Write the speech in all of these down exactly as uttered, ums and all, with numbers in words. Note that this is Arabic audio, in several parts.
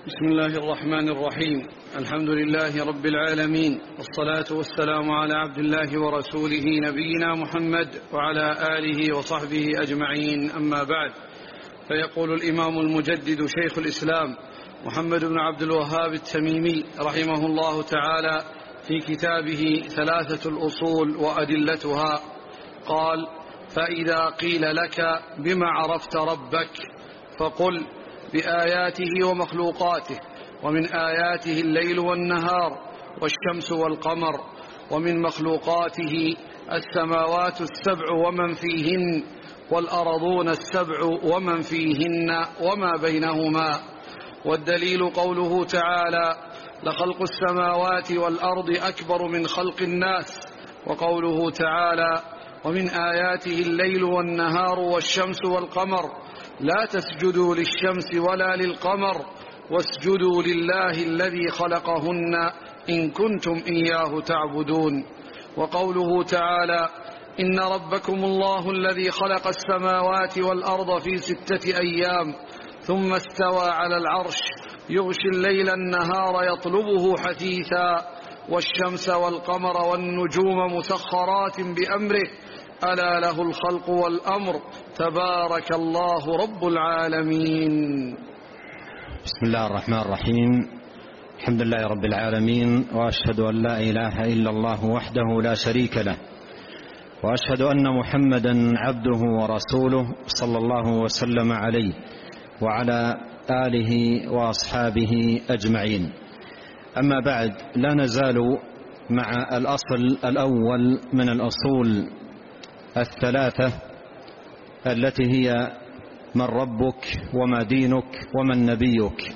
بسم الله الرحمن الرحيم. الحمد لله رب العالمين، والصلاة والسلام على عبد الله ورسوله نبينا محمد وعلى آله وصحبه أجمعين، أما بعد. فيقول الإمام المجدد شيخ الإسلام محمد بن عبد الوهاب التميمي رحمه الله تعالى في كتابه ثلاثة الأصول وأدلتها، قال: فإذا قيل لك بما عرفت ربك فقل: بآياته ومخلوقاته، ومن آياته الليل والنهار والشمس والقمر، ومن مخلوقاته السماوات السبع ومن فيهن، والأرضون السبع ومن فيهن وما بينهما. والدليل قوله تعالى: لخلق السماوات والأرض أكبر من خلق الناس، وقوله تعالى: ومن آياته الليل والنهار والشمس والقمر، لا تسجدوا للشمس ولا للقمر واسجدوا لله الذي خلقهن إن كنتم إياه تعبدون. وقوله تعالى: إن ربكم الله الذي خلق السماوات والأرض في ستة أيام ثم استوى على العرش يغشي الليل النهار يطلبه حثيثا والشمس والقمر والنجوم مسخرات بأمره ألا له الخلق والأمر تبارك الله رب العالمين. بسم الله الرحمن الرحيم. الحمد لله رب العالمين، وأشهد أن لا إله إلا الله وحده لا شريك له، وأشهد أن محمدا عبده ورسوله صلى الله وسلم عليه وعلى آله وأصحابه أجمعين. أما بعد، لا نزال مع الأصل الأول من الأصول الثلاثة التي هي: من ربك وما دينك ومن نبيك.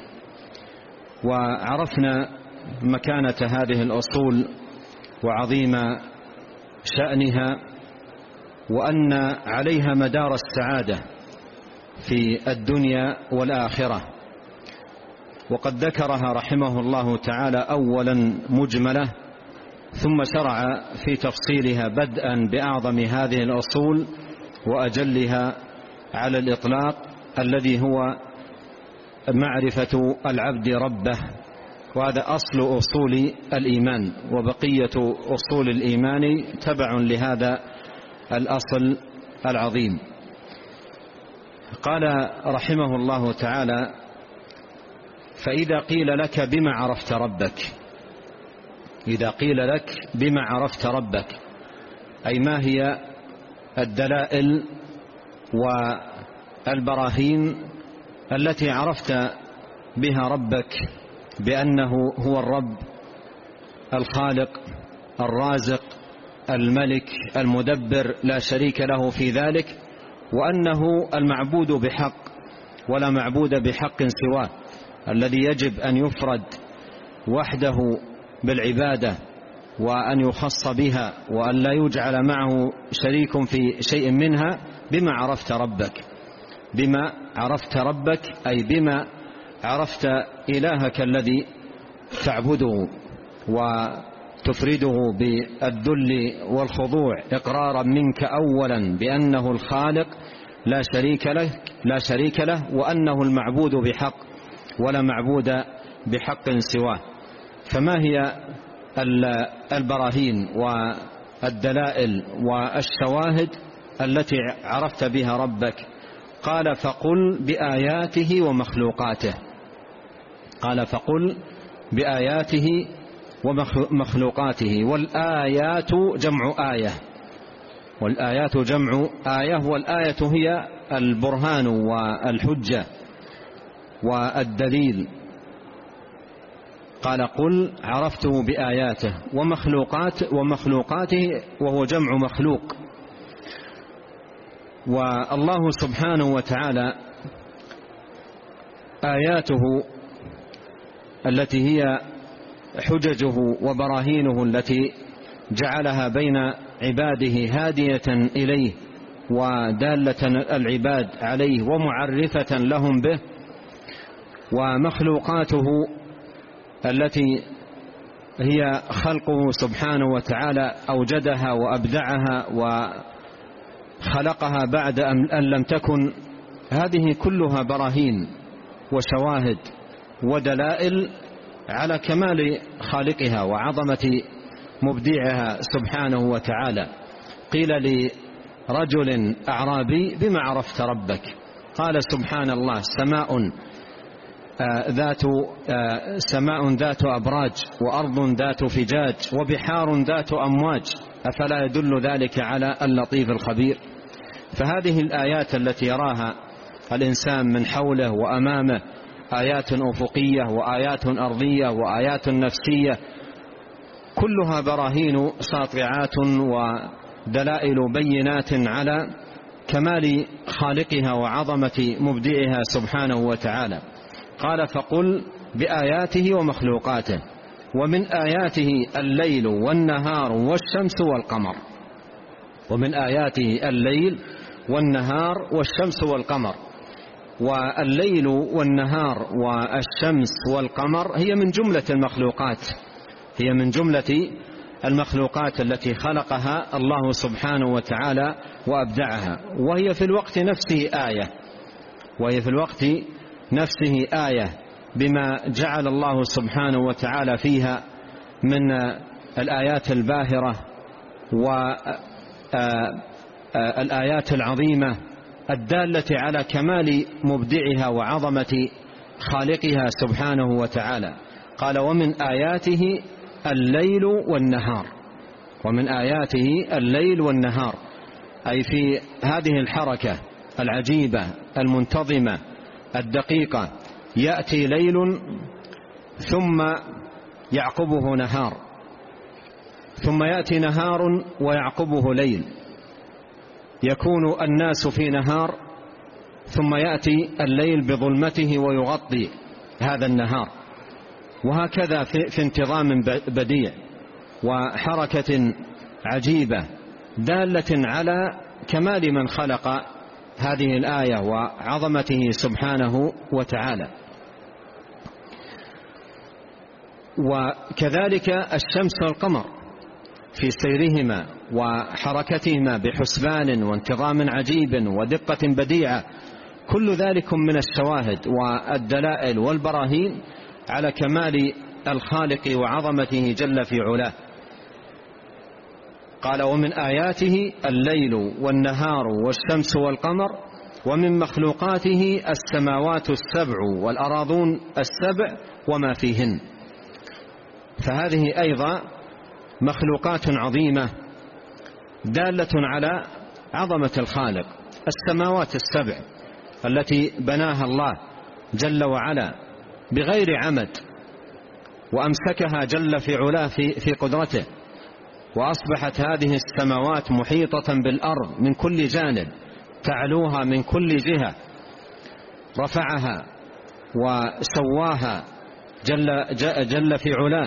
وعرفنا مكانة هذه الأصول وعظيم شأنها، وأن عليها مدار السعادة في الدنيا والآخرة. وقد ذكرها رحمه الله تعالى أولا مجملة، ثم شرع في تفصيلها بدءا بأعظم هذه الأصول وأجلها على الإطلاق، الذي هو معرفة العبد ربه، وهذا أصل أصول الإيمان، وبقية أصول الإيمان تبع لهذا الأصل العظيم. قال رحمه الله تعالى: فإذا قيل لك بما عرفت ربك. إذا قيل لك بما عرفت ربك، أي ما هي الدلائل والبراهين التي عرفت بها ربك بأنه هو الرب الخالق الرازق الملك المدبر لا شريك له في ذلك، وأنه المعبود بحق ولا معبود بحق سواه، الذي يجب أن يفرد وحده بالعبادة وأن يخص بها وأن لا يجعل معه شريك في شيء منها. بما عرفت ربك، بما عرفت ربك أي بما عرفت إلهك الذي تعبده وتفرده بالذل والخضوع، إقرارا منك أولا بأنه الخالق لا شريك له لا شريك له وأنه المعبود بحق ولا معبود بحق سواه. فما هي البراهين والدلائل والشواهد التي عرفت بها ربك؟ قال: فقل بآياته ومخلوقاته. قال: فقل بآياته ومخلوقاته. والآيات جمع آية، والآيات جمع آية، والآية هي البرهان والحجة والدليل. قال: قل عرفته بآياته ومخلوقات ومخلوقاته، وهو جمع مخلوق. والله سبحانه وتعالى آياته التي هي حججه وبراهينه التي جعلها بين عباده هادية إليه ودالة العباد عليه ومعرفة لهم به، ومخلوقاته التي هي خلقه سبحانه وتعالى أوجدها وأبدعها وخلقها بعد أن لم تكن. هذه كلها براهين وشواهد ودلائل على كمال خالقها وعظمة مبدعها سبحانه وتعالى. قيل لرجل أعرابي: بما عرفت ربك؟ قال: سبحان الله، سماء ذات سماء ذات أبراج، وأرض ذات فجاج، وبحار ذات أمواج، أفلا يدل ذلك على اللطيف الخبير؟ فهذه الآيات التي يراها الإنسان من حوله وأمامه، آيات أفقية وآيات أرضية وآيات نفسية، كلها براهين ساطعات ودلائل بينات على كمال خالقها وعظمة مبدعها سبحانه وتعالى. قال: فقل بآياته ومخلوقاته، ومن آياته الليل والنهار والشمس والقمر. ومن آياته الليل والنهار والشمس والقمر. والليل والنهار والشمس والقمر هي من جملة المخلوقات، هي من جملة المخلوقات التي خلقها الله سبحانه وتعالى وأبدعها، وهي في الوقت نفسه آية، وهي في الوقت نفسه آية بما جعل الله سبحانه وتعالى فيها من الآيات الباهرة والآيات العظيمة الدالة على كمال مبدعها وعظمة خالقها سبحانه وتعالى. قال: ومن آياته الليل والنهار. ومن آياته الليل والنهار، أي في هذه الحركة العجيبة المنتظمة الدقيقة يأتي ليل ثم يعقبه نهار، ثم يأتي نهار ويعقبه ليل، يكون الناس في نهار ثم يأتي الليل بظلمته ويغطي هذا النهار، وهكذا في انتظام بديع وحركة عجيبة دالة على كمال من خلق هذه الآية وعظمته سبحانه وتعالى. وكذلك الشمس والقمر في سيرهما وحركتهما بحسبان وانتظام عجيب ودقة بديعة، كل ذلك من الشواهد والدلائل والبراهين على كمال الخالق وعظمته جل في علاه. قال: ومن آياته الليل والنهار والشمس والقمر، ومن مخلوقاته السماوات السبع والأراضون السبع وما فيهن. فهذه أيضا مخلوقات عظيمة دالة على عظمة الخالق. السماوات السبع التي بناها الله جل وعلا بغير عمد، وأمسكها جل في علاه في, في قدرته، وأصبحت هذه السماوات محيطة بالأرض من كل جانب، تعلوها من كل جهة، رفعها وسواها جل, جل في علاه،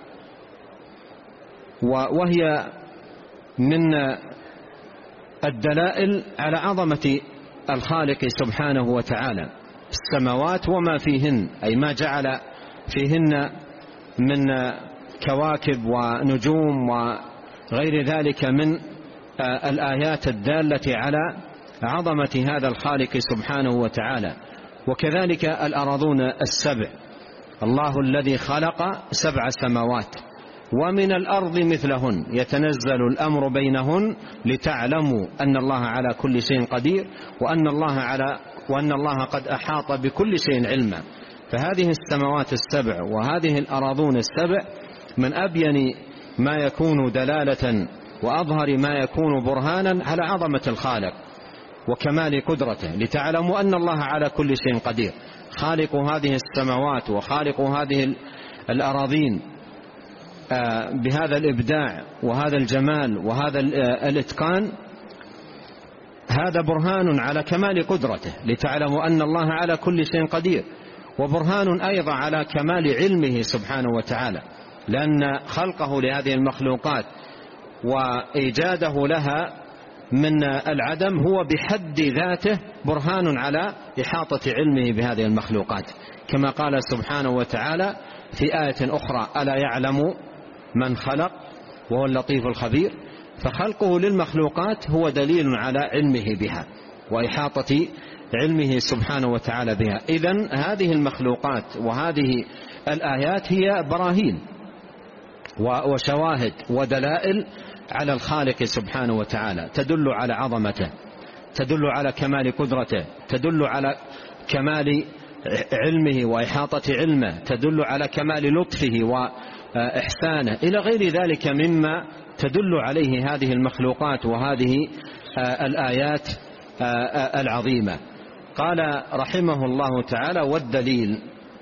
وهي من الدلائل على عظمة الخالق سبحانه وتعالى. السماوات وما فيهن، أي ما جعل فيهن من كواكب ونجوم وغير ذلك من الآيات الدالة على عظمة هذا الخالق سبحانه وتعالى. وكذلك الأراضون السبع، الله الذي خلق سبع سماوات ومن الأرض مثلهن يتنزل الأمر بينهن لتعلموا أن الله على كل شيء قدير، وأن الله على وأن الله قد أحاط بكل شيء علما. فهذه السماوات السبع وهذه الأراضون السبع من أبين ما يكون دلالة وأظهر ما يكون برهانا على عظمة الخالق وكمال قدرته، لتعلموا أن الله على كل شيء قدير. خالق هذه السماوات وخالق هذه الأراضين بهذا الإبداع وهذا الجمال وهذا الإتقان، هذا برهان على كمال قدرته، لتعلموا أن الله على كل شيء قدير، وبرهان أيضا على كمال علمه سبحانه وتعالى، لأن خلقه لهذه المخلوقات وإيجاده لها من العدم هو بحد ذاته برهان على إحاطة علمه بهذه المخلوقات، كما قال سبحانه وتعالى في آية أخرى: ألا يعلم من خلق وهو اللطيف الخبير. فخلقه للمخلوقات هو دليل على علمه بها وإحاطة علمه سبحانه وتعالى بها. إذن هذه المخلوقات وهذه الآيات هي براهين وشواهد ودلائل على الخالق سبحانه وتعالى، تدل على عظمته، تدل على كمال قدرته، تدل على كمال علمه وإحاطة علمه، تدل على كمال لطفه وإحسانه إلى غير ذلك مما تدل عليه هذه المخلوقات وهذه الآيات العظيمة. قال رحمه الله تعالى: والدليل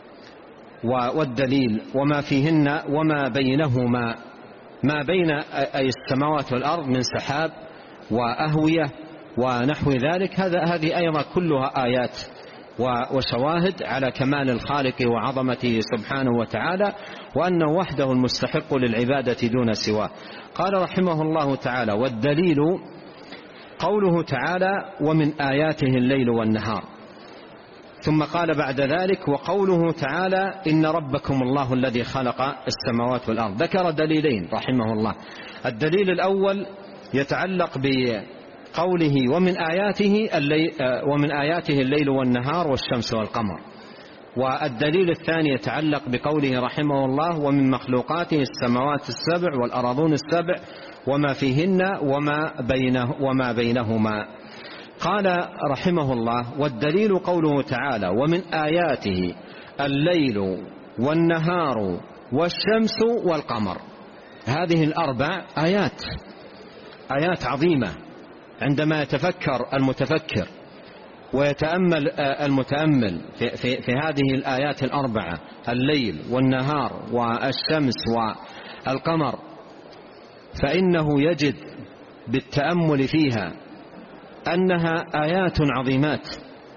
والدليل وما فيهن وما بينهما، ما بين أي السماوات والأرض من سحاب وأهوية ونحو ذلك، هذا هذه أيضا كلها آيات وشواهد على كمال الخالق وعظمته سبحانه وتعالى، وأنه وحده المستحق للعبادة دون سواه. قال رحمه الله تعالى: والدليل قوله تعالى: ومن آياته الليل والنهار. ثم قال بعد ذلك: وقوله تعالى: إن ربكم الله الذي خلق السماوات والأرض. ذكر دليلين رحمه الله. الدليل الأول يتعلق بقوله: ومن آياته الليل, ومن آياته الليل والنهار والشمس والقمر. والدليل الثاني يتعلق بقوله رحمه الله: ومن مخلوقاته السماوات السبع والأراضون السبع وما فيهن وما, بينه وما بينهما. قال رحمه الله: والدليل قوله تعالى: ومن آياته الليل والنهار والشمس والقمر. هذه الأربع آيات آيات عظيمة عندما يتفكر المتفكر ويتأمل المتأمل في, في, في هذه الآيات الأربعة، الليل والنهار والشمس والقمر، فإنه يجد بالتأمل فيها أنها آيات عظيمات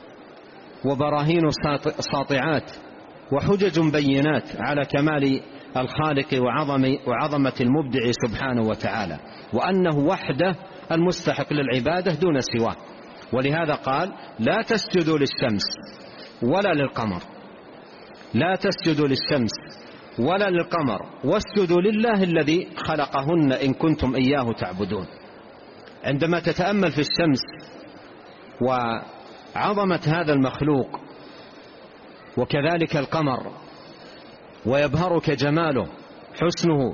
وبراهين ساطعات وحجج بينات على كمال الخالق وعظمة المبدع سبحانه وتعالى، وأنه وحده المستحق للعبادة دون سواه. ولهذا قال: لا تسجدوا للشمس ولا للقمر، لا تسجدوا للشمس ولا للقمر واسجدوا لله الذي خلقهن إن كنتم إياه تعبدون. عندما تتأمل في الشمس وعظمة هذا المخلوق وكذلك القمر ويبهرك جماله حسنه،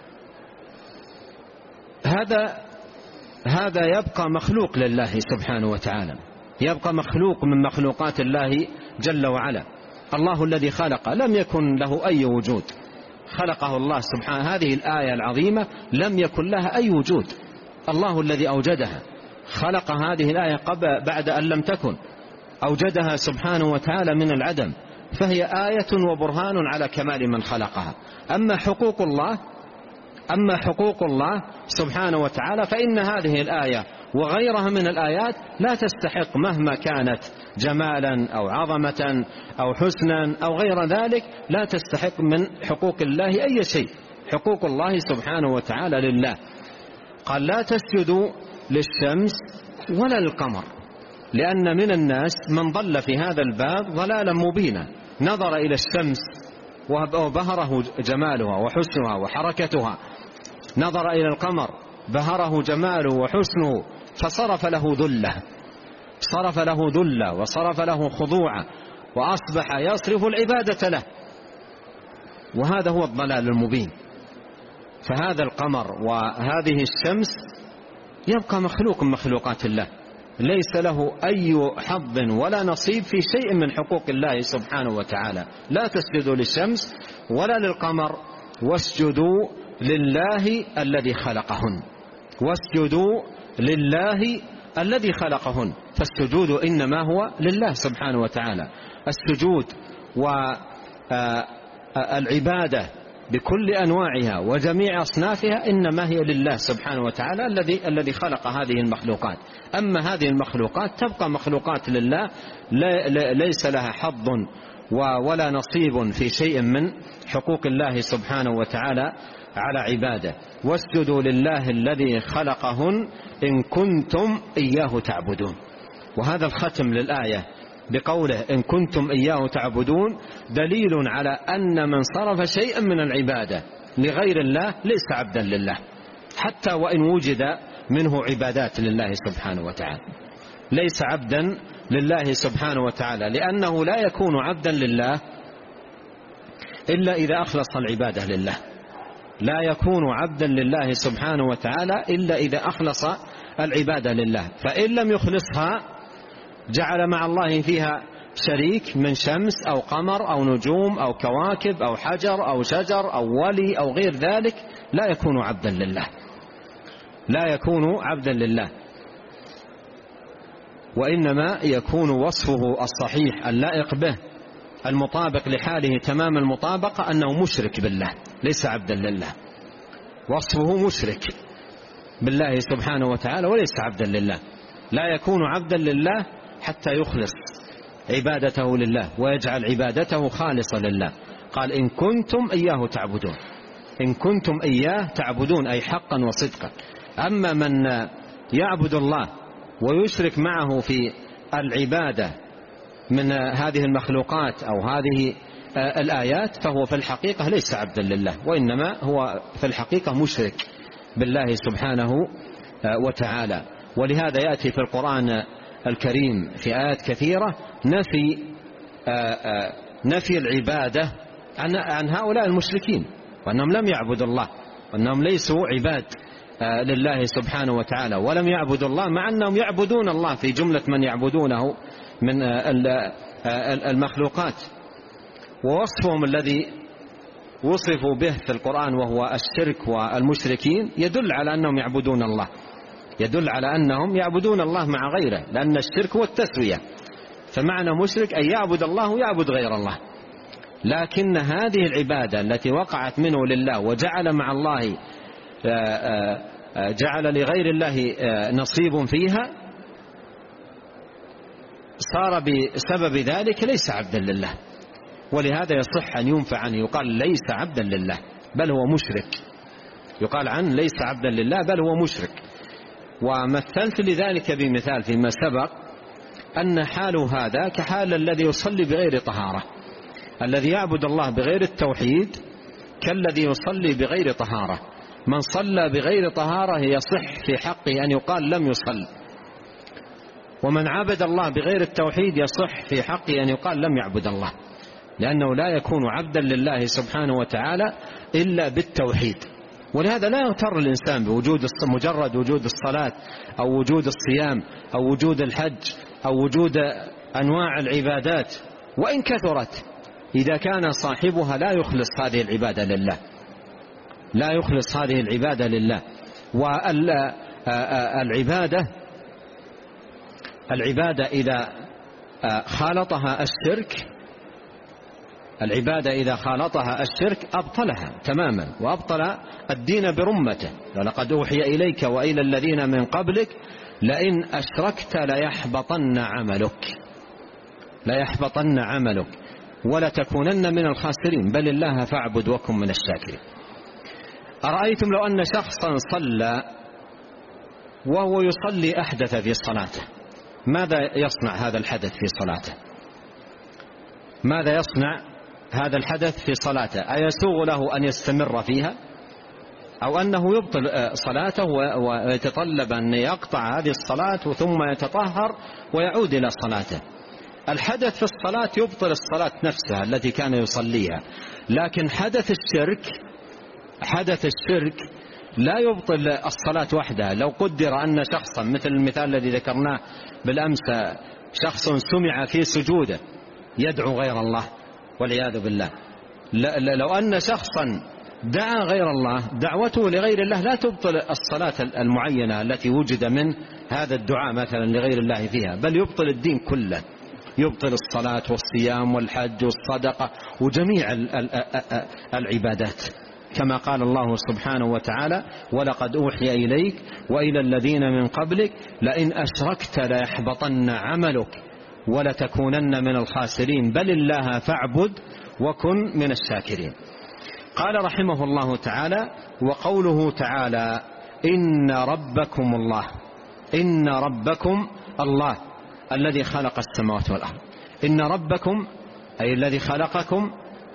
هذا هذا يبقى مخلوق لله سبحانه وتعالى، يبقى مخلوق من مخلوقات الله جل وعلا. الله الذي خلق لم يكن له أي وجود، خلقه الله سبحانه. هذه الآية العظيمة لم يكن لها أي وجود، الله الذي أوجدها، خلق هذه الآية قبل بعد أن لم تكن، أوجدها سبحانه وتعالى من العدم، فهي آية وبرهان على كمال من خلقها. أما حقوق الله أما حقوق الله سبحانه وتعالى فإن هذه الآية وغيرها من الآيات لا تستحق مهما كانت جمالا أو عظمة أو حسنا أو غير ذلك، لا تستحق من حقوق الله أي شيء. حقوق الله سبحانه وتعالى لله. قال: لا تسجدوا للشمس ولا للقمر، لأن من الناس من ضل في هذا الباب ضلالا مبينا، نظر إلى الشمس وبهره جمالها وحسنها وحركتها، نظر إلى القمر بهره جماله وحسنه فصرف له ذله، صرف له ذله وصرف له خضوعا، وأصبح يصرف العبادة له، وهذا هو الضلال المبين. فهذا القمر وهذه الشمس يبقى مخلوق من مخلوقات الله، ليس له أي حظ ولا نصيب في شيء من حقوق الله سبحانه وتعالى. لا تسجدوا للشمس ولا للقمر واسجدوا لله الذي خلقهن، واسجدوا لله الذي خلقهن. فالسجود إنما هو لله سبحانه وتعالى. السجود والعبادة بكل أنواعها وجميع أصنافها إنما هي لله سبحانه وتعالى الذي الذي خلق هذه المخلوقات. أما هذه المخلوقات تبقى مخلوقات لله، ليس لها حظ ولا نصيب في شيء من حقوق الله سبحانه وتعالى على عباده. واسجدوا لله الذي خلقهن إن كنتم إياه تعبدون. وهذا الختم للآية بقوله إن كنتم إياه تعبدون دليل على أن من صرف شيئا من العبادة لغير الله ليس عبدا لله، حتى وإن وجد منه عبادات لله سبحانه وتعالى، ليس عبدا لله سبحانه وتعالى، لأنه لا يكون عبدا لله إلا إذا أخلص العبادة لله، لا يكون عبدا لله سبحانه وتعالى إلا إذا أخلص العبادة لله، فإن لم يخلصها جعل مع الله فيها شريك من شمس أو قمر أو نجوم أو كواكب أو حجر أو شجر أو ولي أو غير ذلك، لا يكون عبدا لله، لا يكون عبدا لله، وإنما يكون وصفه الصحيح اللائق به المطابق لحاله تمام المطابقة أنه مشرك بالله، ليس عبدا لله، وصفه مشرك بالله سبحانه وتعالى وليس عبدا لله، لا يكون عبدا لله حتى يخلص عبادته لله ويجعل عبادته خالصة لله. قال إن كنتم إياه تعبدون، إن كنتم إياه تعبدون أي حقا وصدقا. أما من يعبد الله ويشرك معه في العبادة من هذه المخلوقات أو هذه الآيات فهو في الحقيقة ليس عبدا لله، وإنما هو في الحقيقة مشرك بالله سبحانه وتعالى. ولهذا يأتي في القرآن الكريم في آيات كثيرة نفي نفي العبادة عن هؤلاء المشركين، وأنهم لم يعبدوا الله، وأنهم ليسوا عباد لله سبحانه وتعالى، ولم يعبدوا الله مع أنهم يعبدون الله في جملة من يعبدونه من المخلوقات. ووصفهم الذي وصفوا به في القرآن وهو الشرك والمشركين يدل على أنهم يعبدون الله، يدل على أنهم يعبدون الله مع غيره، لأن الشرك هو التسوية، فمعنى مشرك أن يعبد الله ويعبد غير الله. لكن هذه العبادة التي وقعت منه لله وجعل مع الله جعل لغير الله نصيب فيها صار بسبب ذلك ليس عبدا لله، ولهذا يصح أن ينفع عنه يقال ليس عبدا لله بل هو مشرك، يقال عنه ليس عبدا لله بل هو مشرك. ومثلت لذلك بمثال فيما سبق أن حال هذا كحال الذي يصلي بغير طهارة، الذي يعبد الله بغير التوحيد كالذي يصلي بغير طهارة. من صلى بغير طهارة يصح في حقه أن يقال لم يصل، ومن عبد الله بغير التوحيد يصح في حقه أن يقال لم يعبد الله، لأنه لا يكون عبدا لله سبحانه وتعالى إلا بالتوحيد. ولهذا لا يغتر الإنسان بوجود مجرد وجود الصلاة أو وجود الصيام أو وجود الحج أو وجود أنواع العبادات وإن كثرت، إذا كان صاحبها لا يخلص هذه العبادة لله، لا يخلص هذه العبادة لله. والعبادة العبادة إذا خالطها الشرك العبادة إذا خالطها الشرك أبطلها تماما وأبطل الدين برمته. ولقد أوحي إليك وإلى الذين من قبلك لئن أشركت ليحبطن عملك ليحبطن عملك ولتكونن من الخاسرين بل الله فاعبد وكن من الشاكرين. أرأيتم لو أن شخصا صلى وهو يصلي أحدث في صلاته، ماذا يصنع هذا الحدث في صلاته؟ ماذا يصنع هذا الحدث في صلاته؟ أيسوغ له أن يستمر فيها أو أنه يبطل صلاته ويتطلب أن يقطع هذه الصلاة ثم يتطهر ويعود إلى صلاته؟ الحدث في الصلاة يبطل الصلاة نفسها التي كان يصليها، لكن حدث الشرك حدث الشرك لا يبطل الصلاة وحدها. لو قدر أن شخصا مثل المثال الذي ذكرناه بالأمس، شخص سمع في سجوده يدعو غير الله والعياذ بالله، لو أن شخصا دعا غير الله دعوته لغير الله لا تبطل الصلاة المعينة التي وجد من هذا الدعاء مثلا لغير الله فيها، بل يبطل الدين كله، يبطل الصلاة والصيام والحج والصدقة وجميع العبادات، كما قال الله سبحانه وتعالى ولقد أوحي إليك وإلى الذين من قبلك لئن أشركت ليحبطن عملك ولتكونن من الخاسرين بل الله فاعبد وكن من الشاكرين. قال رحمه الله تعالى وقوله تعالى إن ربكم الله إن ربكم الله الذي خلق السماوات والأرض. إن ربكم أي الذي خلقكم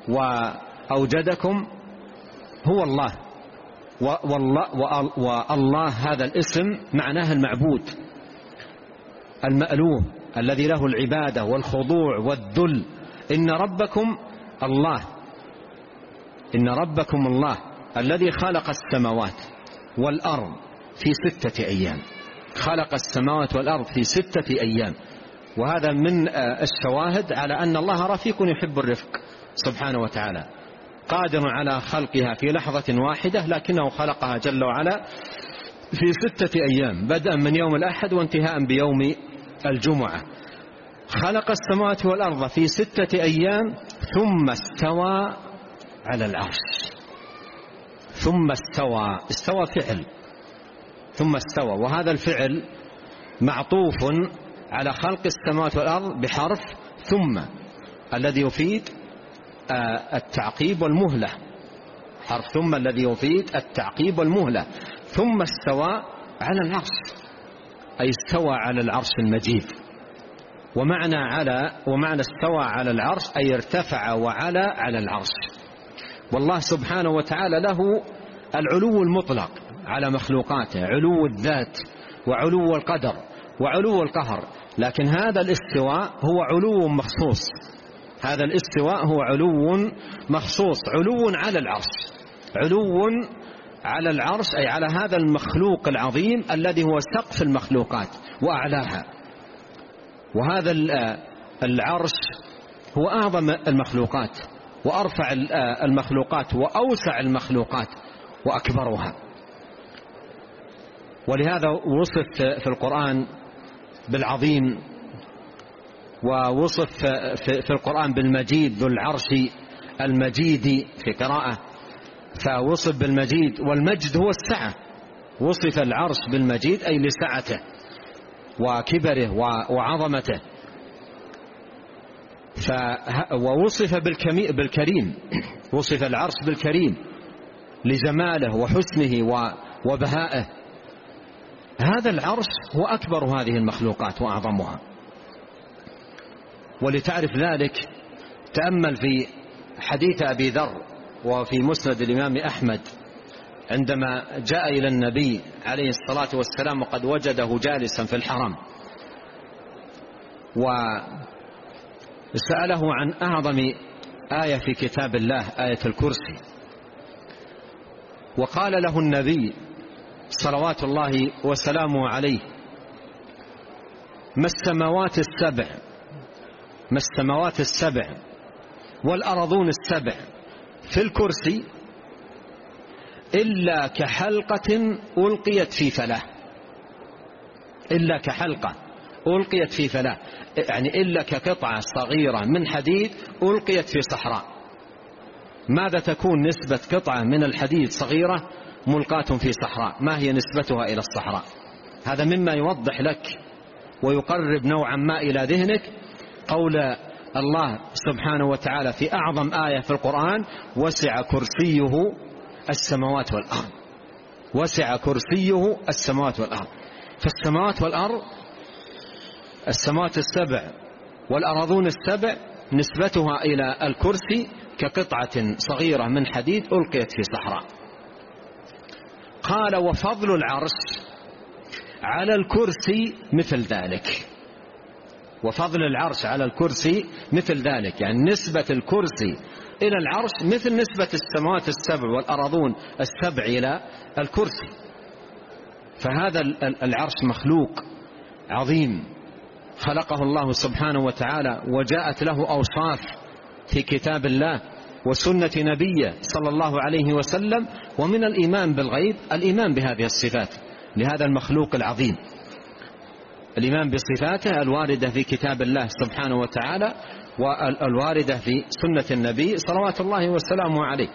وأوجدكم هو الله، والله, والله هذا الاسم معناه المعبود المألوه الذي له العبادة والخضوع والذل. إن ربكم الله إن ربكم الله الذي خلق السماوات والأرض في ستة أيام. خلق السماوات والأرض في ستة أيام، وهذا من الشواهد على أن الله رفيق يحب الرفق سبحانه وتعالى، قادر على خلقها في لحظة واحدة، لكنه خلقها جل وعلا في ستة أيام، بدءا من يوم الأحد وانتهاء بيوم الجمعة. خلق السماوات والأرض في ستة أيام ثم استوى على العرش. ثم استوى استوى فعل ثم استوى، وهذا الفعل معطوف على خلق السماوات والأرض بحرف ثم الذي يفيد التعقيب والمهلة. حرف ثم الذي يفيد التعقيب والمهلة. ثم استوى على العرش أي استوى على العرش المجيد. ومعنى على ومعنى استوى على العرش أي ارتفع وعلى على العرش. والله سبحانه وتعالى له العلو المطلق على مخلوقاته، علو الذات وعلو القدر وعلو القهر، لكن هذا الاستواء هو علو مخصوص. هذا الاستواء هو علو مخصوص، علو على العرش. علو على العرش أي على هذا المخلوق العظيم الذي هو سقف المخلوقات وأعلاها. وهذا العرش هو أعظم المخلوقات وأرفع المخلوقات وأوسع المخلوقات وأكبرها. ولهذا وصف في القرآن بالعظيم، ووصف في القرآن بالمجيد ذو العرش المجيد في قراءة، فوصف بالمجيد، والمجد هو السعة. وصف العرش بالمجيد أي لسعته وكبره وعظمته. ووصف بالكريم، وصف العرش بالكريم لجماله وحسنه وبهائه. هذا العرش هو أكبر هذه المخلوقات وأعظمها. ولتعرف ذلك تأمل في حديث أبي ذر وفي مسند الإمام أحمد عندما جاء إلى النبي عليه الصلاة والسلام وقد وجده جالسا في الحرم، وسأله عن أعظم آية في كتاب الله، آية الكرسي. وقال له النبي صلوات الله وسلامه عليه: ما السماوات السبع ما السماوات السبع والأرضون السبع في الكرسي إلا كحلقة ألقيت في فلاة. إلا كحلقة ألقيت في فلاة، يعني إلا كقطعة صغيرة من حديد ألقيت في صحراء. ماذا تكون نسبة قطعة من الحديد صغيرة ملقاة في صحراء؟ ما هي نسبتها إلى الصحراء؟ هذا مما يوضح لك ويقرب نوعا ما إلى ذهنك قول الله سبحانه وتعالى في أعظم آية في القرآن: وسع كرسيه السماوات والأرض. وسع كرسيه السماوات والأرض. فالسماوات والأرض، السماوات السبع والأرضون السبع نسبتها إلى الكرسي كقطعة صغيرة من حديد ألقيت في صحراء. قال: وفضل العرش على الكرسي مثل ذلك. وفضل العرش على الكرسي مثل ذلك، يعني نسبة الكرسي إلى العرش مثل نسبة السماوات السبع والأرضون السبع إلى الكرسي. فهذا العرش مخلوق عظيم خلقه الله سبحانه وتعالى، وجاءت له أوصاف في كتاب الله وسنة نبيه صلى الله عليه وسلم. ومن الإيمان بالغيب الإيمان بهذه الصفات لهذا المخلوق العظيم، الإيمان بصفاته الواردة في كتاب الله سبحانه وتعالى والواردة في سنة النبي صلوات الله وسلامه عليه.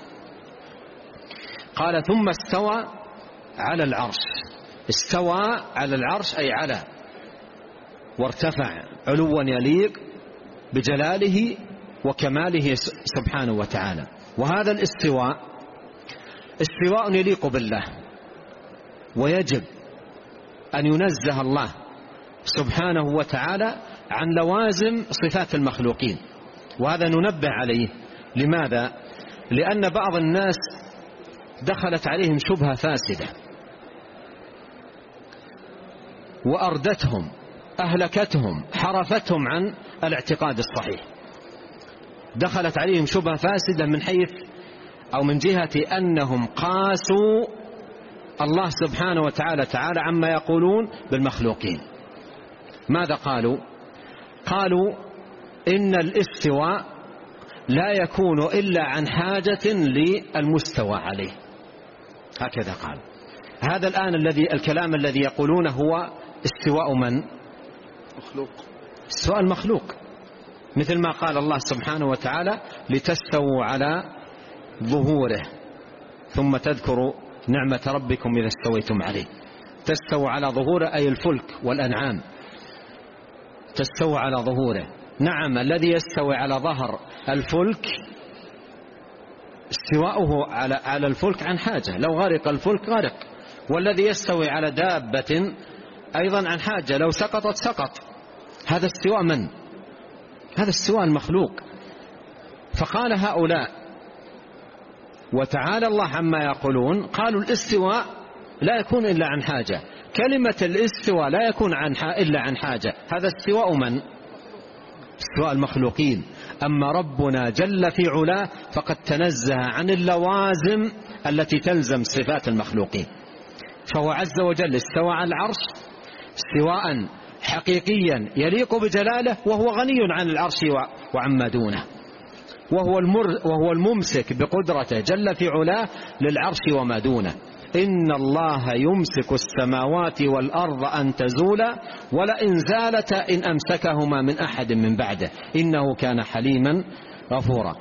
قال: ثم استوى على العرش. استوى على العرش أي على وارتفع علوا يليق بجلاله وكماله سبحانه وتعالى. وهذا الاستواء استواء يليق بالله، ويجب أن ينزه الله سبحانه وتعالى عن لوازم صفات المخلوقين. وهذا ننبه عليه. لماذا؟ لأن بعض الناس دخلت عليهم شبهة فاسدة وأردتهم أهلكتهم، حرفتهم عن الاعتقاد الصحيح، دخلت عليهم شبهة فاسدة من حيث أو من جهة أنهم قاسوا الله سبحانه وتعالى تعالى عما يقولون بالمخلوقين. ماذا قالوا؟ قالوا إن الاستواء لا يكون إلا عن حاجة للمستوى عليه، هكذا قال. هذا الآن الذي الكلام الذي يقولونه هو استواء من؟ مخلوق، استواء المخلوق، مثل ما قال الله سبحانه وتعالى لتستووا على ظهوره ثم تذكروا نعمة ربكم إذا استويتم عليه. تستووا على ظهوره أي الفلك والأنعام، تستووا على ظهوره. نعم، الذي يستوي على ظهر الفلك استواؤه على على الفلك عن حاجة، لو غرق الفلك غرق، والذي يستوي على دابة أيضا عن حاجة، لو سقطت سقط. هذا استواء من؟ هذا استواء المخلوق. فقال هؤلاء وتعالى الله عما يقولون، قالوا الاستواء لا يكون إلا عن حاجة. كلمة الاستواء لا يكون عن إلا عن حاجة، هذا استواء من؟ استواء المخلوقين. أما ربنا جل في علاه فقد تنزه عن اللوازم التي تلزم صفات المخلوقين، فهو عز وجل استوى على العرش استواء حقيقيا يليق بجلاله، وهو غني عن العرش وعما دونه، وهو, المر وهو الممسك بقدرته جل في علاه للعرش وما دونه. إن الله يمسك السماوات والأرض أن تزولا ولئن زالتا إن أمسكهما من أحد من بعده إنه كان حليما غفورا.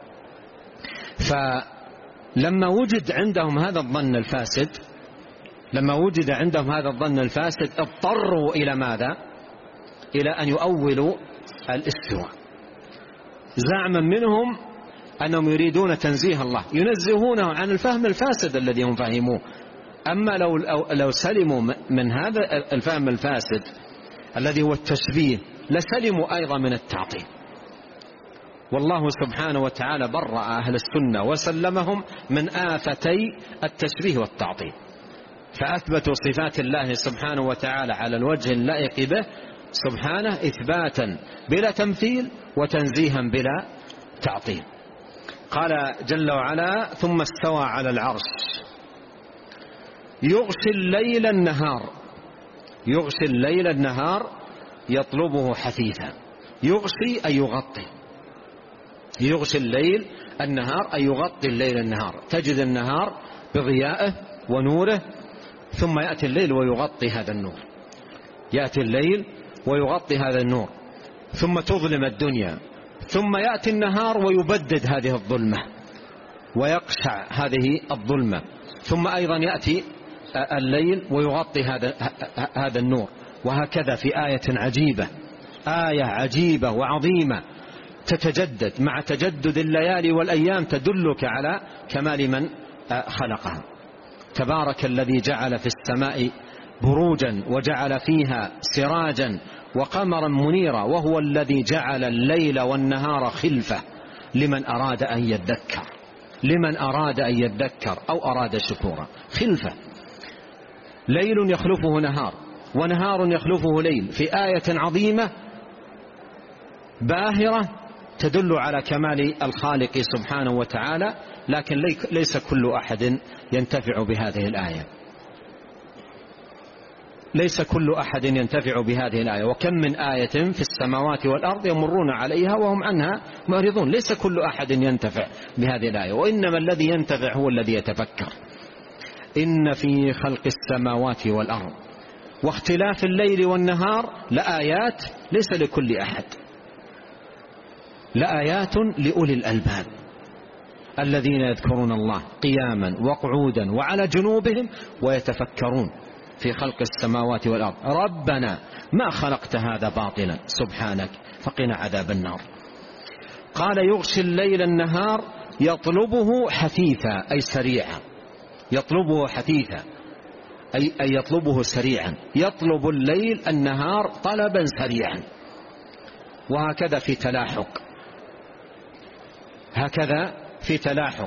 فلما وجد عندهم هذا الظن الفاسد لما وجد عندهم هذا الظن الفاسد اضطروا إلى ماذا؟ إلى أن يؤولوا الاستواء، زعما منهم أنهم يريدون تنزيه الله، ينزهونه عن الفهم الفاسد الذي هم فهموه. أما لو, لو سلموا من هذا الفهم الفاسد الذي هو التشبيه لسلموا أيضا من التعطيل. والله سبحانه وتعالى برأ أهل السنة وسلمهم من آفتي التشبيه والتعطيل، فأثبتوا صفات الله سبحانه وتعالى على الوجه اللائق به سبحانه إثباتا بلا تمثيل وتنزيها بلا تعطيل. قال جل وعلا ثم استوى على العرش يغشي الليل النهار، يغشي الليل النهار يطلبه حثيثا. يغشي أي يغطي، يغشي الليل النهار أي يغطي الليل النهار. تجد النهار بضيائه ونوره، ثم يأتي الليل ويغطي هذا النور، يأتي الليل ويغطي هذا النور، ثم تظلم الدنيا، ثم يأتي النهار ويبدد هذه الظلمة ويقشع هذه الظلمة، ثم أيضا يأتي الليل ويغطي هذا هذا النور. وهكذا في آية عجيبة، آية عجيبة وعظيمة تتجدد مع تجدد الليالي والأيام، تدلك على كمال من خلقها. تبارك الذي جعل في السماء بروجا وجعل فيها سراجا وقمرا منيرا، وهو الذي جعل الليل والنهار خلفة لمن أراد أن يذكر، لمن أراد أن يذكر أو أراد شكورا. خلفة، ليل يخلفه نهار ونهار يخلفه ليل، في آية عظيمة باهرة تدل على كمال الخالق سبحانه وتعالى. لكن ليس كل أحد ينتفع بهذه الآية، ليس كل أحد ينتفع بهذه الآية. وكم من آية في السماوات والأرض يمرون عليها وهم عنها معرضون. ليس كل أحد ينتفع بهذه الآية، وإنما الذي ينتفع هو الذي يتفكر. إن في خلق السماوات والأرض واختلاف الليل والنهار لآيات ليس لكل أحد، لآيات لأولي الألباب الذين يذكرون الله قياما وقعودا وعلى جنوبهم ويتفكرون في خلق السماوات والأرض ربنا ما خلقت هذا باطلا سبحانك فقنا عذاب النار. قال يغشي الليل النهار يطلبه حثيثا أي سريعا، يطلبه حثيثا أي, أي يطلبه سريعا، يطلب الليل النهار طلبا سريعا. وهكذا في تلاحق، هكذا في تلاحق،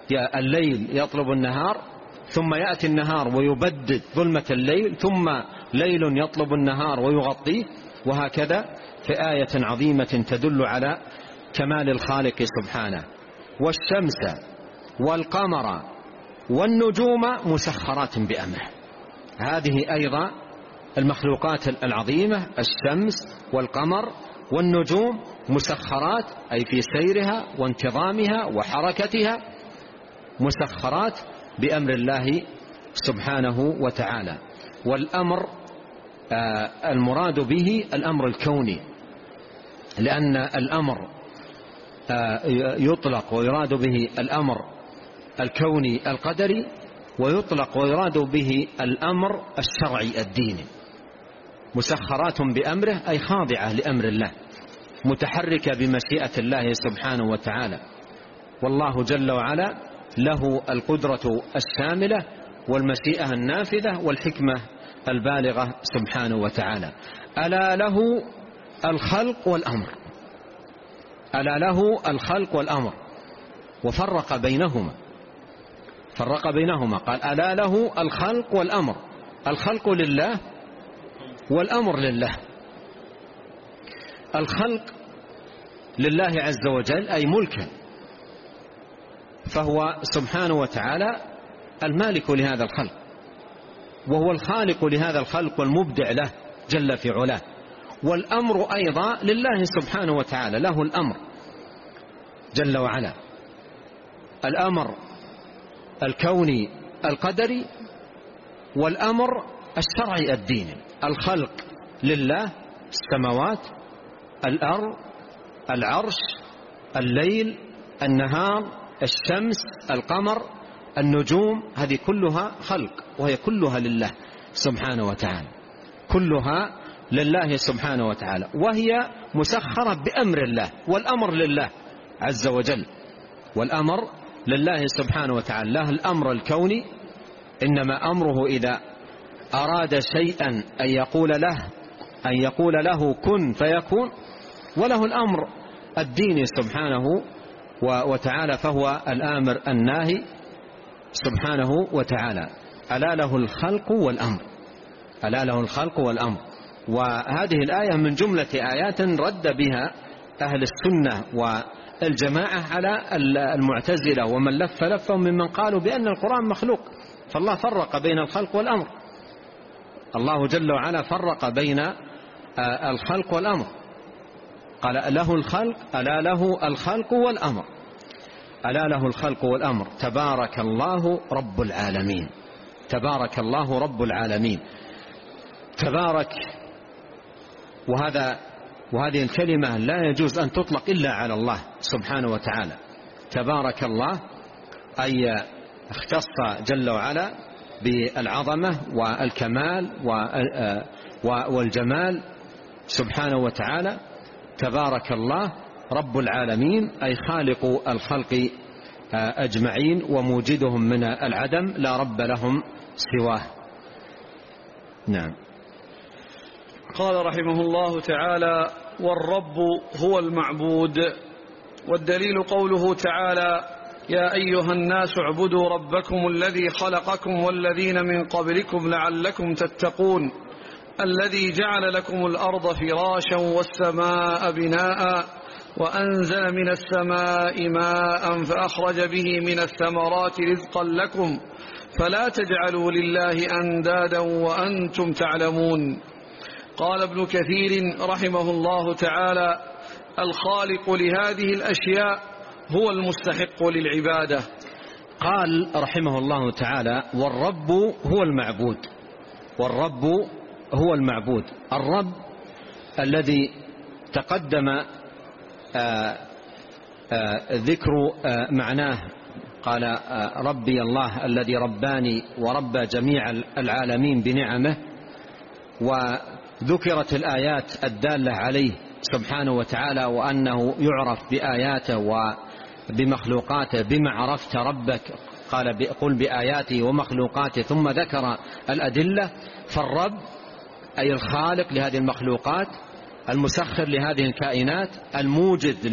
الليل يطلب النهار ثم يأتي النهار ويبدد ظلمة الليل، ثم ليل يطلب النهار ويغطيه، وهكذا في آية عظيمة تدل على كمال الخالق سبحانه. والشمس والقمر والنجوم مسخرات بأمره. هذه أيضا المخلوقات العظيمة، الشمس والقمر والنجوم مسخرات، أي في سيرها وانتظامها وحركتها، مسخرات بأمر الله سبحانه وتعالى. والأمر آه المراد به الأمر الكوني، لأن الأمر آه يطلق ويراد به الأمر الكوني القدري، ويطلق ويراد به الأمر الشرعي الديني. مسخرات بأمره أي خاضعة لأمر الله، متحركة بمشيئة الله سبحانه وتعالى. والله جل وعلا له القدرة الشاملة والمشيئة النافذة والحكمة البالغة سبحانه وتعالى. ألا له الخلق والأمر، ألا له الخلق والأمر، وفرق بينهما، فرق بينهما قال ألا له الخلق والأمر. الخلق لله والأمر لله. الخلق لله عز وجل أي ملكا، فهو سبحانه وتعالى المالك لهذا الخلق، وهو الخالق لهذا الخلق والمبدع له جل في علاه. والأمر أيضا لله سبحانه وتعالى، له الأمر جل وعلا، الأمر الكوني القدري والأمر الشرعي الديني. الخلق لله، السماوات، الأرض، العرش، الليل، النهار، الشمس، القمر، النجوم، هذه كلها خلق، وهي كلها لله سبحانه وتعالى، كلها لله سبحانه وتعالى، وهي مسخرة بأمر الله. والأمر لله عز وجل، والأمر لله سبحانه وتعالى. له الأمر الكوني، إنما أمره إذا أراد شيئا أن يقول له أن يقول له كن فيكون. وله الأمر الديني سبحانه وتعالى، فهو الآمر الناهي سبحانه وتعالى. ألا له الخلق والأمر، ألا له الخلق والأمر. وهذه الآية من جملة آيات رد بها أهل السنة والجماعة على المعتزلة ومن لف لفهم ممن قالوا بأن القرآن مخلوق. فالله فرق بين الخلق والأمر، الله جل وعلا فرق بين الخلق والأمر، قال له الخلق، ألا له الخلق والأمر، ألا له الخلق والأمر. تبارك الله رب العالمين، تبارك الله رب العالمين. تبارك، وهذا وهذه الكلمة لا يجوز أن تطلق إلا على الله سبحانه وتعالى. تبارك الله أي اختص جل وعلا بالعظمة والكمال والجمال سبحانه وتعالى. تبارك الله رب العالمين أي خالق الخلق أجمعين وموجدهم من العدم، لا رب لهم سواه. نعم. قال رحمه الله تعالى: والرب هو المعبود. والدليل قوله تعالى: يا أيها الناس اعبدوا ربكم الذي خلقكم والذين من قبلكم لعلكم تتقون الذي جعل لكم الأرض فراشا والسماء بناء وأنزل من السماء ماء فأخرج به من الثمرات رزقا لكم فلا تجعلوا لله أندادا وأنتم تعلمون. قال ابن كثير رحمه الله تعالى: الخالق لهذه الأشياء هو المستحق للعبادة. قال رحمه الله تعالى: والرب هو المعبود. والرب هو المعبود، الرب الذي تقدم آآ آآ ذكر آآ معناه. قال ربي الله الذي رباني وربى جميع العالمين بنعمه، وذكرت الآيات الدالة عليه سبحانه وتعالى، وأنه يعرف بآياته وبمخلوقاته. بما عرفت ربك؟ قال قل بآياته ومخلوقاته، ثم ذكر الأدلة. فالرب أي الخالق لهذه المخلوقات، المسخر لهذه الكائنات، الموجد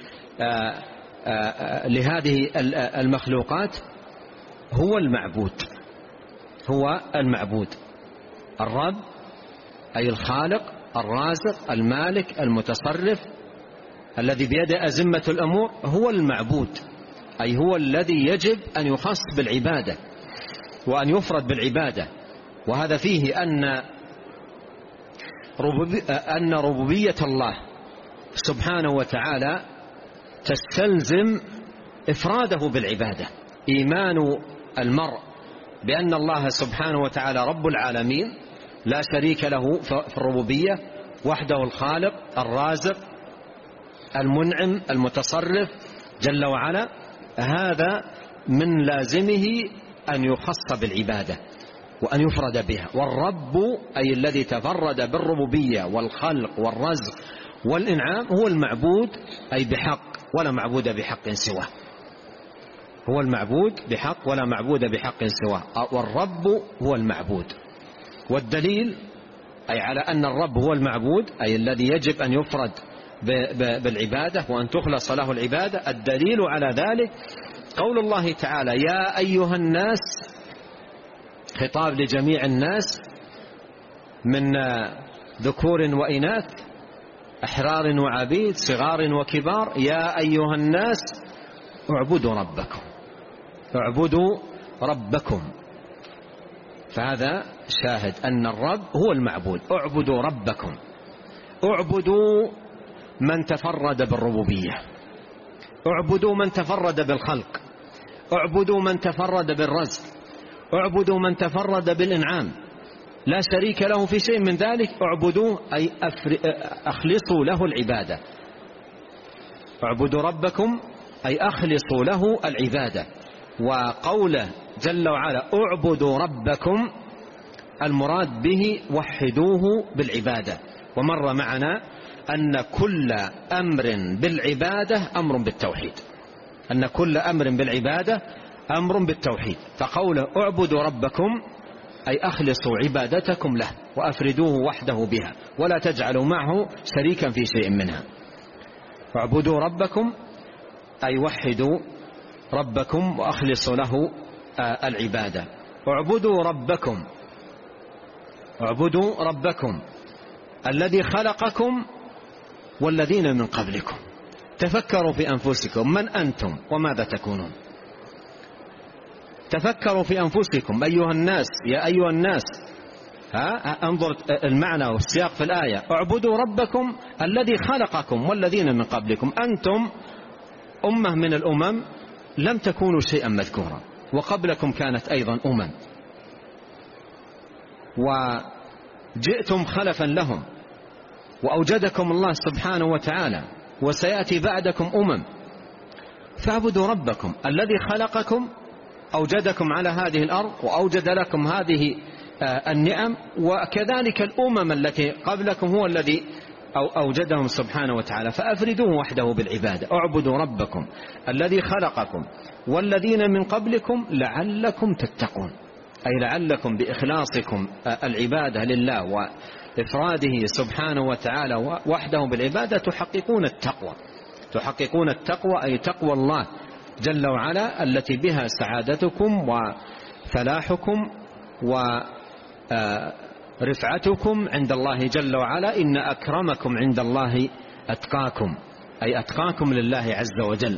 لهذه المخلوقات، هو المعبود، هو المعبود. الرب أي الخالق الرازق المالك المتصرف الذي بيده أزمة الأمور هو المعبود، أي هو الذي يجب أن يخص بالعبادة وأن يفرد بالعبادة. وهذا فيه أن أن ربوبية الله سبحانه وتعالى تستلزم إفراده بالعبادة. إيمان المرء بأن الله سبحانه وتعالى رب العالمين لا شريك له في الربوبية، وحده الخالق الرازق المنعم المتصرف جل وعلا، هذا من لازمه أن يخص بالعبادة وأن يفرد بها. والرب أي الذي تفرد بالربوبية والخلق والرزق والإنعام هو المعبود، أي بحق ولا معبود بحق سواه، هو المعبود بحق ولا معبود بحق سواه، والرب هو المعبود. والدليل أي على أن الرب هو المعبود، أي الذي يجب أن يفرد بالعبادة وأن تخلص له العبادة. الدليل على ذلك قول الله تعالى: يا أيها الناس، خطاب لجميع الناس من ذكور وإناث، أحرار وعبيد، صغار وكبار. يا أيها الناس اعبدوا ربكم، اعبدوا ربكم. فهذا شاهد أن الرب هو المعبود. اعبدوا ربكم، اعبدوا من تفرد بالربوبية، اعبدوا من تفرد بالخلق، اعبدوا من تفرد بالرزق، اعبدوا من تفرد بالإنعام لا شريك له في شيء من ذلك. اعبدوه أي أخلصوا له العبادة. اعبدوا ربكم أي أخلصوا له العبادة. وقوله جل وعلا اعبدوا ربكم المراد به وحدوه بالعبادة. ومر معنا أن كل أمر بالعبادة أمر بالتوحيد، أن كل أمر بالعبادة أمر بالتوحيد. فقوله اعبدوا ربكم أي أخلصوا عبادتكم له وأفردوه وحده بها ولا تجعلوا معه شريكا في شيء منها. اعبدوا ربكم أي وحدوا ربكم وأخلصوا له العبادة. اعبدوا ربكم، اعبدوا ربكم الذي خلقكم والذين من قبلكم. تفكروا في أنفسكم، من أنتم وماذا تكونون؟ تفكروا في أنفسكم أيها الناس، يا أيها الناس. ها انظر المعنى والسياق في الآية: اعبدوا ربكم الذي خلقكم والذين من قبلكم. أنتم أمة من الأمم لم تكونوا شيئا مذكورا، وقبلكم كانت أيضا أمم، وجئتم خلفا لهم، وأوجدكم الله سبحانه وتعالى، وسيأتي بعدكم أمم. فاعبدوا ربكم الذي خلقكم، أوجدكم على هذه الأرض وأوجد لكم هذه النعم، وكذلك الأمم التي قبلكم هو الذي أوجدهم سبحانه وتعالى. فأفردوه وحده بالعبادة. اعبدوا ربكم الذي خلقكم والذين من قبلكم لعلكم تتقون، أي لعلكم بإخلاصكم العبادة لله وإفراده سبحانه وتعالى وحده بالعبادة تحققون التقوى. تحققون التقوى أي تقوى الله جل وعلا التي بها سعادتكم وفلاحكم ورفعتكم عند الله جل وعلا. إن أكرمكم عند الله أتقاكم، أي أتقاكم لله عز وجل.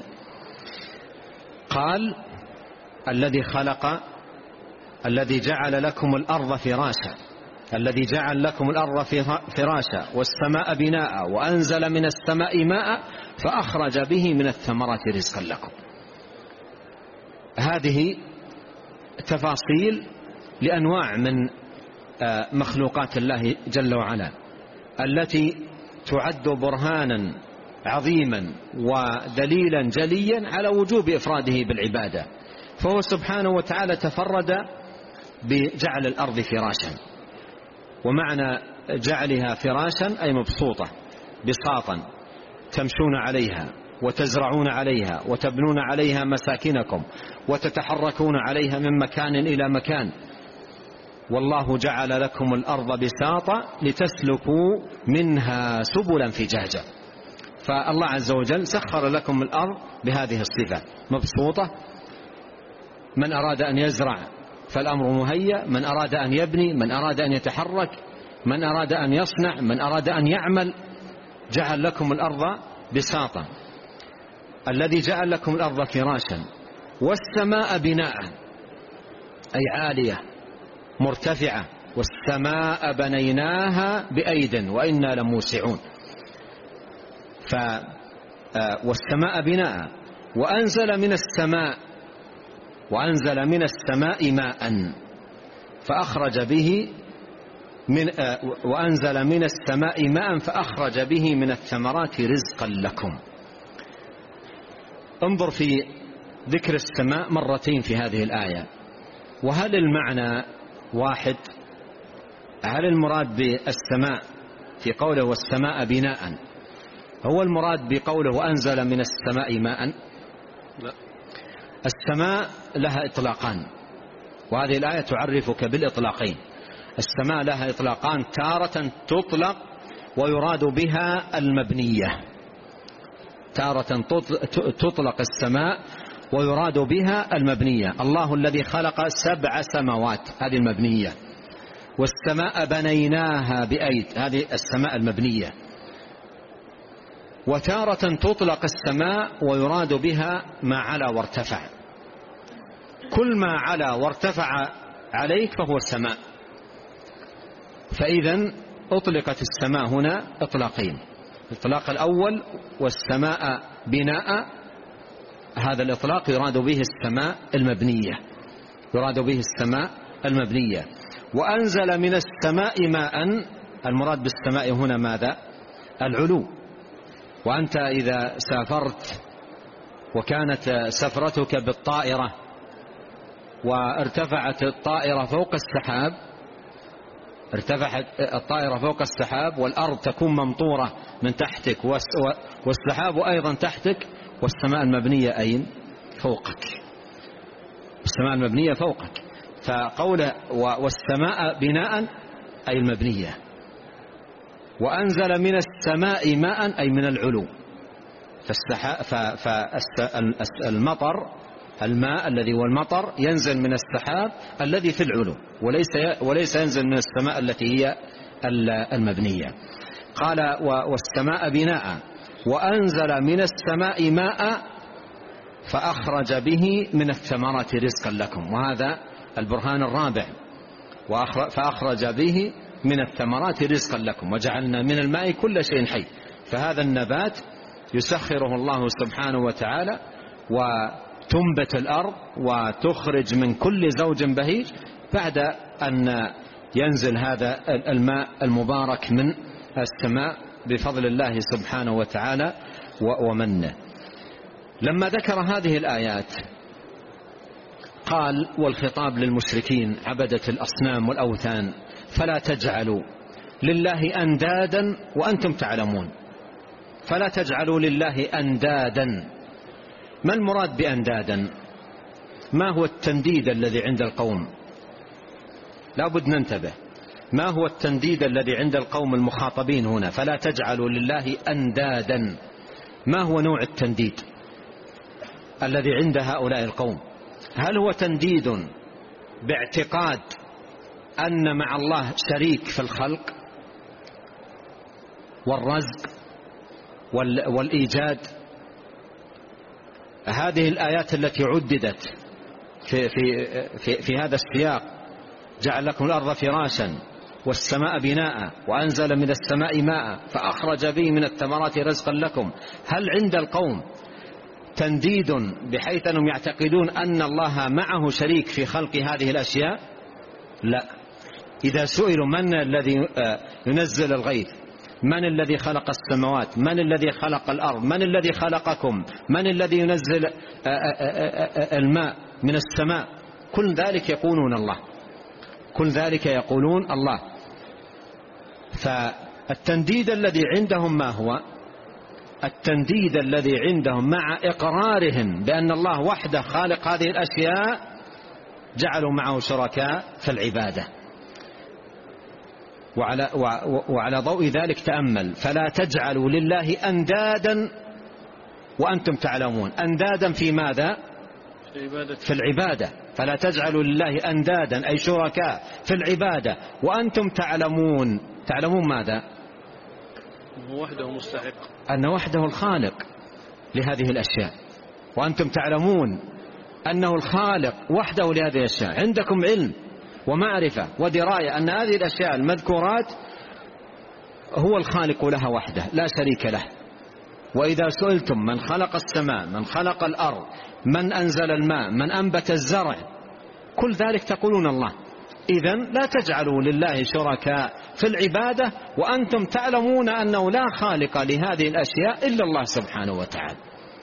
قال: الذي خلق، الذي جعل لكم الأرض فراشا، الذي جعل لكم الأرض فراشا والسماء بناء وأنزل من السماء ماء فأخرج به من الثمرات رزقا لكم. هذه تفاصيل لأنواع من مخلوقات الله جل وعلا التي تعد برهانا عظيما ودليلا جليا على وجوب إفراده بالعبادة. فهو سبحانه وتعالى تفرد بجعل الأرض فراشا، ومعنى جعلها فراشا أي مبسوطة بساطا تمشون عليها وتزرعون عليها وتبنون عليها مساكنكم وتتحركون عليها من مكان إلى مكان. والله جعل لكم الأرض بساطا لتسلكوا منها سبلا فجاجا. فالله عز وجل سخر لكم الأرض بهذه الصفة مبسوطة، من أراد أن يزرع فالأمر مهيأ، من أراد أن يبني، من أراد أن يتحرك من أراد أن يصنع، من أراد أن يعمل، جعل لكم الأرض بساطا. الذي جعل لكم الأرض فراشا والسماء بناء، أي عالية مرتفعة، والسماء بنيناها بأيد وإنا لموسعون. ف والسماء بناء، وأنزل من السماء وأنزل من السماء ماء فأخرج به من وأنزل من السماء ماء فأخرج به من الثمرات رزقا لكم. انظر في ذكر السماء مرتين في هذه الآية، وهل المعنى واحد؟ هل المراد بالسماء في قوله والسماء بناء هو المراد بقوله وأنزل من السماء ماء؟ لا. السماء لها إطلاقان، وهذه الآية تعرفك بالإطلاقين. السماء لها إطلاقان، تارة تطلق ويراد بها المبنية، تارة تطلق السماء ويراد بها المبنية. الله الذي خلق سبع سماوات، هذه المبنية. والسماء بنيناها بأيد، هذه السماء المبنية. وتارة تطلق السماء ويراد بها ما علا وارتفع، كل ما علا وارتفع عليك فهو السماء. فإذا أطلقت السماء هنا إطلاقين، الإطلاق الأول والسماء بناء، هذا الإطلاق يراد به السماء المبنية، يراد به السماء المبنية. وأنزل من السماء ماء، المراد بالسماء هنا ماذا؟ العلو. وأنت إذا سافرت وكانت سفرتك بالطائرة وارتفعت الطائرة فوق السحاب، ارتفعت الطائرة فوق السحاب والأرض تكون ممطورة من تحتك والسحاب أيضا تحتك، والسماء المبنية أين؟ فوقك، السماء المبنية فوقك. فقوله والسماء بناء أي المبنية، وأنزل من السماء ماء أي من العلو. فالمطر، الماء الذي هو المطر ينزل من السحاب الذي في العلو، وليس وليس ينزل من السماء التي هي المبنية. قال والسماء بناء وأنزل من السماء ماء فأخرج به من الثمرات رزقا لكم، وهذا البرهان الرابع. فأخرج به من الثمرات رزقا لكم وجعلنا من الماء كل شيء حي. فهذا النبات يسخره الله سبحانه وتعالى وتنبت الأرض وتخرج من كل زوج بهيج بعد أن ينزل هذا الماء المبارك من السماء بفضل الله سبحانه وتعالى ومنه. لما ذكر هذه الآيات قال والخطاب للمشركين عبدة الأصنام والأوثان فلا تجعلوا لله أندادا وأنتم تعلمون. فلا تجعلوا لله أندادا، ما المراد بأندادا؟ ما هو التنديد الذي عند القوم؟ لا بد ننتبه، ما هو التنديد الذي عند القوم المخاطبين هنا؟ فلا تجعلوا لله أندادا، ما هو نوع التنديد الذي عند هؤلاء القوم؟ هل هو تنديد باعتقاد أن مع الله شريك في الخلق والرزق والإيجاد؟ هذه الآيات التي عددت في, في, في, في هذا السياق، جعل لكم الأرض فراشا والسماء بناء وأنزل من السماء ماء فأخرج به من الثمرات رزقا لكم، هل عند القوم تنديد بحيث أنهم يعتقدون أن الله معه شريك في خلق هذه الأشياء؟ لا. إذا سئلوا من الذي ينزل الغيث، من الذي خلق السماوات، من الذي خلق الأرض، من الذي خلقكم، من الذي ينزل الماء من السماء، كل ذلك يقولون الله، كل ذلك يقولون الله. فالتنديد الذي عندهم ما هو؟ التنديد الذي عندهم مع إقرارهم بأن الله وحده خالق هذه الأشياء جعلوا معه شركاء في العبادة. وعلى, وعلى ضوء ذلك تأمل فلا تجعلوا لله أندادا وأنتم تعلمون. أندادا في ماذا؟ في العبادة. فلا تجعلوا لله أندادا أي شركاء في العبادة وأنتم تعلمون تعلمون ماذا؟ أنه وحده مستحق، أنه وحده الخالق لهذه الأشياء، وأنتم تعلمون أنه الخالق وحده لهذه الأشياء. عندكم علم ومعرفة ودراية أن هذه الأشياء المذكورات هو الخالق لها وحده لا شريك له. وإذا سئلتم من خلق السماء، من خلق الأرض، من أنزل الماء، من أنبت الزرع، كل ذلك تقولون الله. إذن لا تجعلوا لله شركاء في العبادة وأنتم تعلمون أنه لا خالق لهذه الأشياء إلا الله سبحانه وتعالى.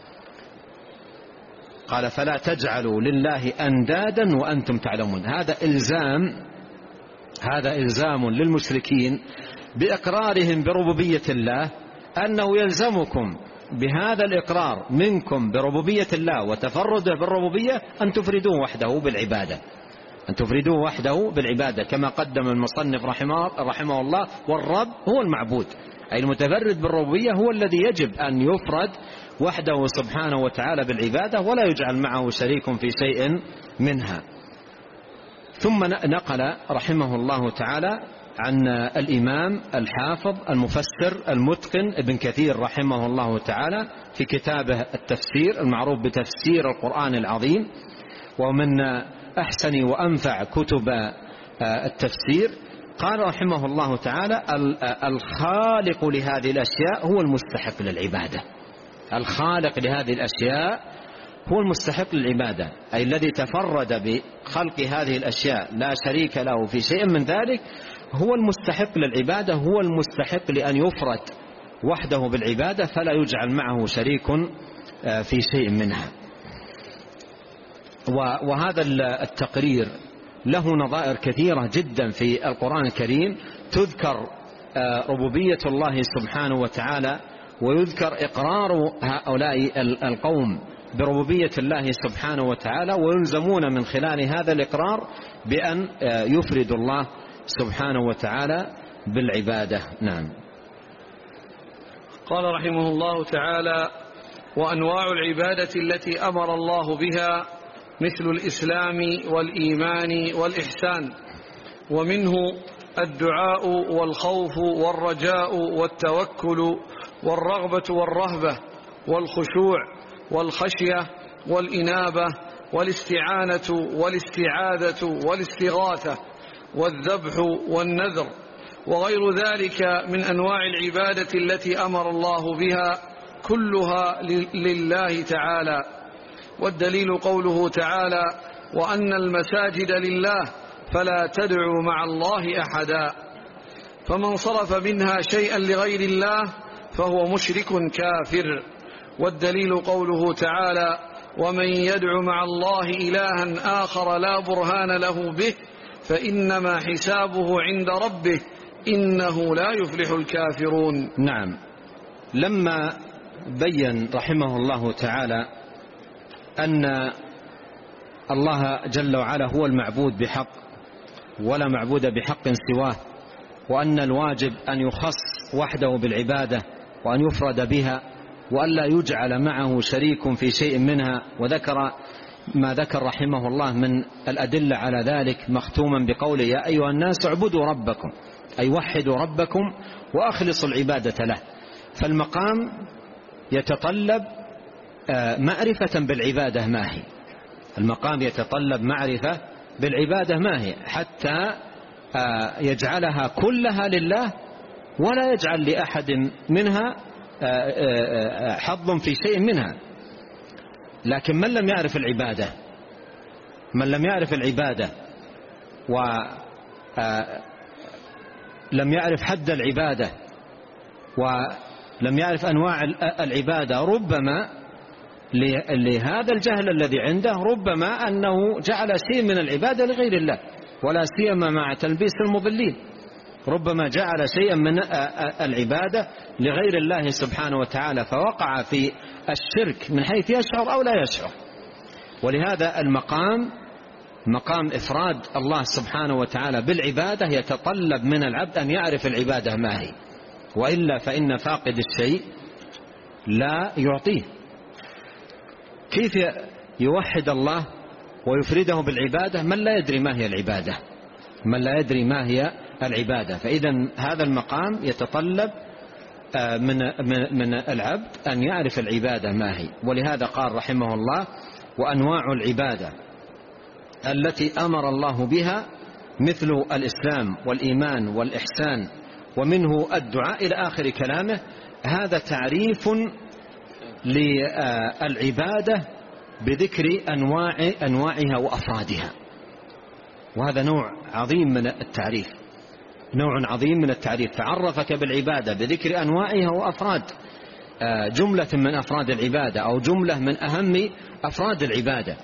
قال فلا تجعلوا لله أندادا وأنتم تعلمون. هذا إلزام هذا إلزام للمشركين بإقرارهم بربوبية الله، أنه يلزمكم بهذا الإقرار منكم بربوبية الله وتفرده بالربوبية أن تفردوه وحده بالعبادة، أن تفردوه وحده بالعبادة كما قدم المصنف رحمه, رحمه الله. والرب هو المعبود، أي المتفرد بالربوبية هو الذي يجب أن يفرد وحده سبحانه وتعالى بالعبادة ولا يجعل معه شريك في شيء منها. ثم نقل رحمه الله تعالى عن الإمام الحافظ المفسر المتقن ابن كثير رحمه الله تعالى في كتابه التفسير المعروف بتفسير القرآن العظيم، ومن أحسن وأنفع كتب التفسير. قال رحمه الله تعالى الخالق لهذه الأشياء هو المستحق للعبادة. الخالق لهذه الأشياء هو المستحق للعبادة، أي الذي تفرد بخلق هذه الأشياء لا شريك له في شيء من ذلك، هو المستحق للعبادة، هو المستحق لأن يفرد وحده بالعبادة فلا يجعل معه شريك في شيء منها. وهذا التقرير له نظائر كثيرة جدا في القرآن الكريم، تذكر ربوبية الله سبحانه وتعالى ويذكر إقرار هؤلاء القوم بربوبية الله سبحانه وتعالى، ويلزمون من خلال هذا الإقرار بأن يفرد الله سبحانه وتعالى بالعبادة. نعم. قال رحمه الله تعالى وأنواع العبادة التي أمر الله بها مثل الإسلام والإيمان والإحسان، ومنه الدعاء والخوف والرجاء والتوكل والرغبة والرهبة والخشوع والخشية والإنابة والاستعانة والاستعاذة والاستغاثة والذبح والنذر وغير ذلك من أنواع العبادة التي أمر الله بها كلها لله تعالى. والدليل قوله تعالى وأن المساجد لله فلا تدعوا مع الله أحدا، فمن صرف منها شيئا لغير الله فهو مشرك كافر. والدليل قوله تعالى ومن يدع مع الله إلها آخر لا برهان له به فإنما حسابه عند ربه إنه لا يفلح الكافرون. نعم. لما بين رحمه الله تعالى أن الله جل وعلا هو المعبود بحق ولا معبود بحق سواه، وأن الواجب أن يخص وحده بالعبادة وأن يفرد بها وأن لا يجعل معه شريك في شيء منها، وذكر ما ذكر رحمه الله من الأدلة على ذلك مختوما بقوله يا أيها الناس اعبدوا ربكم، أي وحدوا ربكم وأخلصوا العبادة له. فالمقام يتطلب معرفة بالعبادة ما هي، المقام يتطلب معرفة بالعبادة ما هي حتى يجعلها كلها لله ولا يجعل لأحد منها حظ في شيء منها. لكن من لم يعرف العبادة من لم يعرف العبادة ولم يعرف حد العبادة ولم يعرف أنواع العبادة، ربما لهذا الجهل الذي عنده ربما أنه جعل شيء من العبادة لغير الله، ولا سيما مع تلبيس المضلين، ربما جعل شيئا من العبادة لغير الله سبحانه وتعالى فوقع في الشرك من حيث يشعر أو لا يشعر. ولهذا المقام مقام إفراد الله سبحانه وتعالى بالعبادة يتطلب من العبد أن يعرف العبادة ما هي، وإلا فإن فاقد الشيء لا يعطيه. كيف يوحد الله ويفرده بالعبادة من لا يدري ما هي العبادة، من لا يدري ما هي العبادة. فإذا هذا المقام يتطلب من من العبد أن يعرف العبادة ما هي. ولهذا قال رحمه الله: وأنواع العبادة التي أمر الله بها مثل الإسلام والإيمان والإحسان ومنه الدعاء إلى آخر كلامه. هذا تعريف للعبادة بذكر أنواع أنواعها وأفرادها، وهذا نوع عظيم من التعريف، نوع عظيم من التعريف. فعرفك بالعبادة بذكر أنواعها وأفراد جملة من أفراد العبادة أو جملة من أهم أفراد العبادة.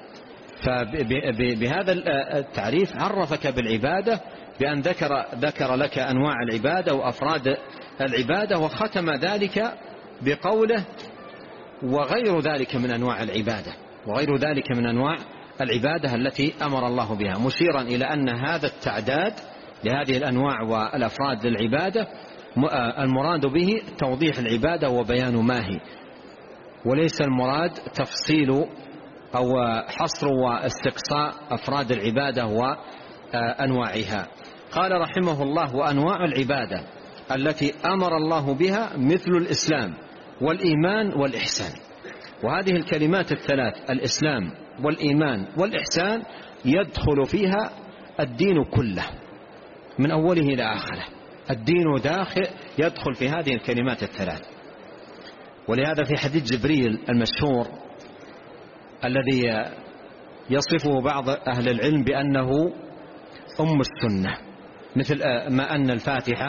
فبهذا التعريف عرفك بالعبادة بأن ذكر ذكر لك أنواع العبادة وأفراد العبادة، وختم ذلك بقوله: وغير ذلك من أنواع العبادة، وغير ذلك من أنواع العبادة التي أمر الله بها، مشيرا إلى أن هذا التعداد لهذه الأنواع والأفراد للعبادة المراد به توضيح العبادة وبيان ما هي، وليس المراد تفصيل أو حصر واستقصاء أفراد العبادة وأنواعها. قال رحمه الله: وأنواع العبادة التي أمر الله بها مثل الإسلام والإيمان والإحسان. وهذه الكلمات الثلاث: الإسلام والإيمان والإحسان يدخل فيها الدين كله من أوله إلى آخره. الدين داخل يدخل في هذه الكلمات الثلاث. ولهذا في حديث جبريل المشهور الذي يصفه بعض أهل العلم بأنه أم السنة، مثل ما أن الفاتحة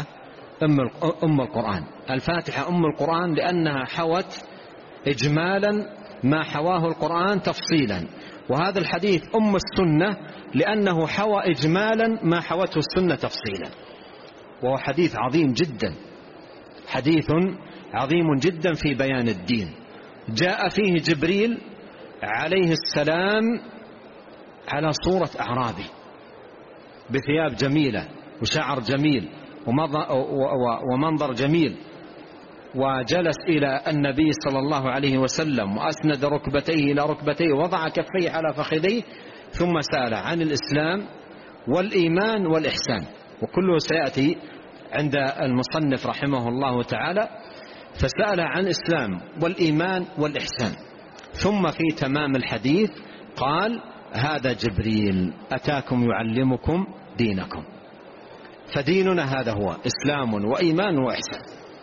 أم القرآن. الفاتحة أم القرآن لأنها حوت إجمالا ما حواه القرآن تفصيلا، وهذا الحديث أم السنة لأنه حوى إجمالا ما حوته السنة تفصيلا. وهو حديث عظيم جدا، حديث عظيم جدا في بيان الدين. جاء فيه جبريل عليه السلام على صورة أعرابي بثياب جميلة وشعر جميل ومنظر جميل، وجلس إلى النبي صلى الله عليه وسلم وأسند ركبتيه إلى ركبتيه ووضع كفيه على فخذيه، ثم سأل عن الإسلام والإيمان والإحسان، وكله سيأتي عند المصنف رحمه الله تعالى. فسأل عن الإسلام والإيمان والإحسان، ثم في تمام الحديث قال: هذا جبريل أتاكم يعلمكم دينكم. فديننا هذا هو إسلام وإيمان وإحسان.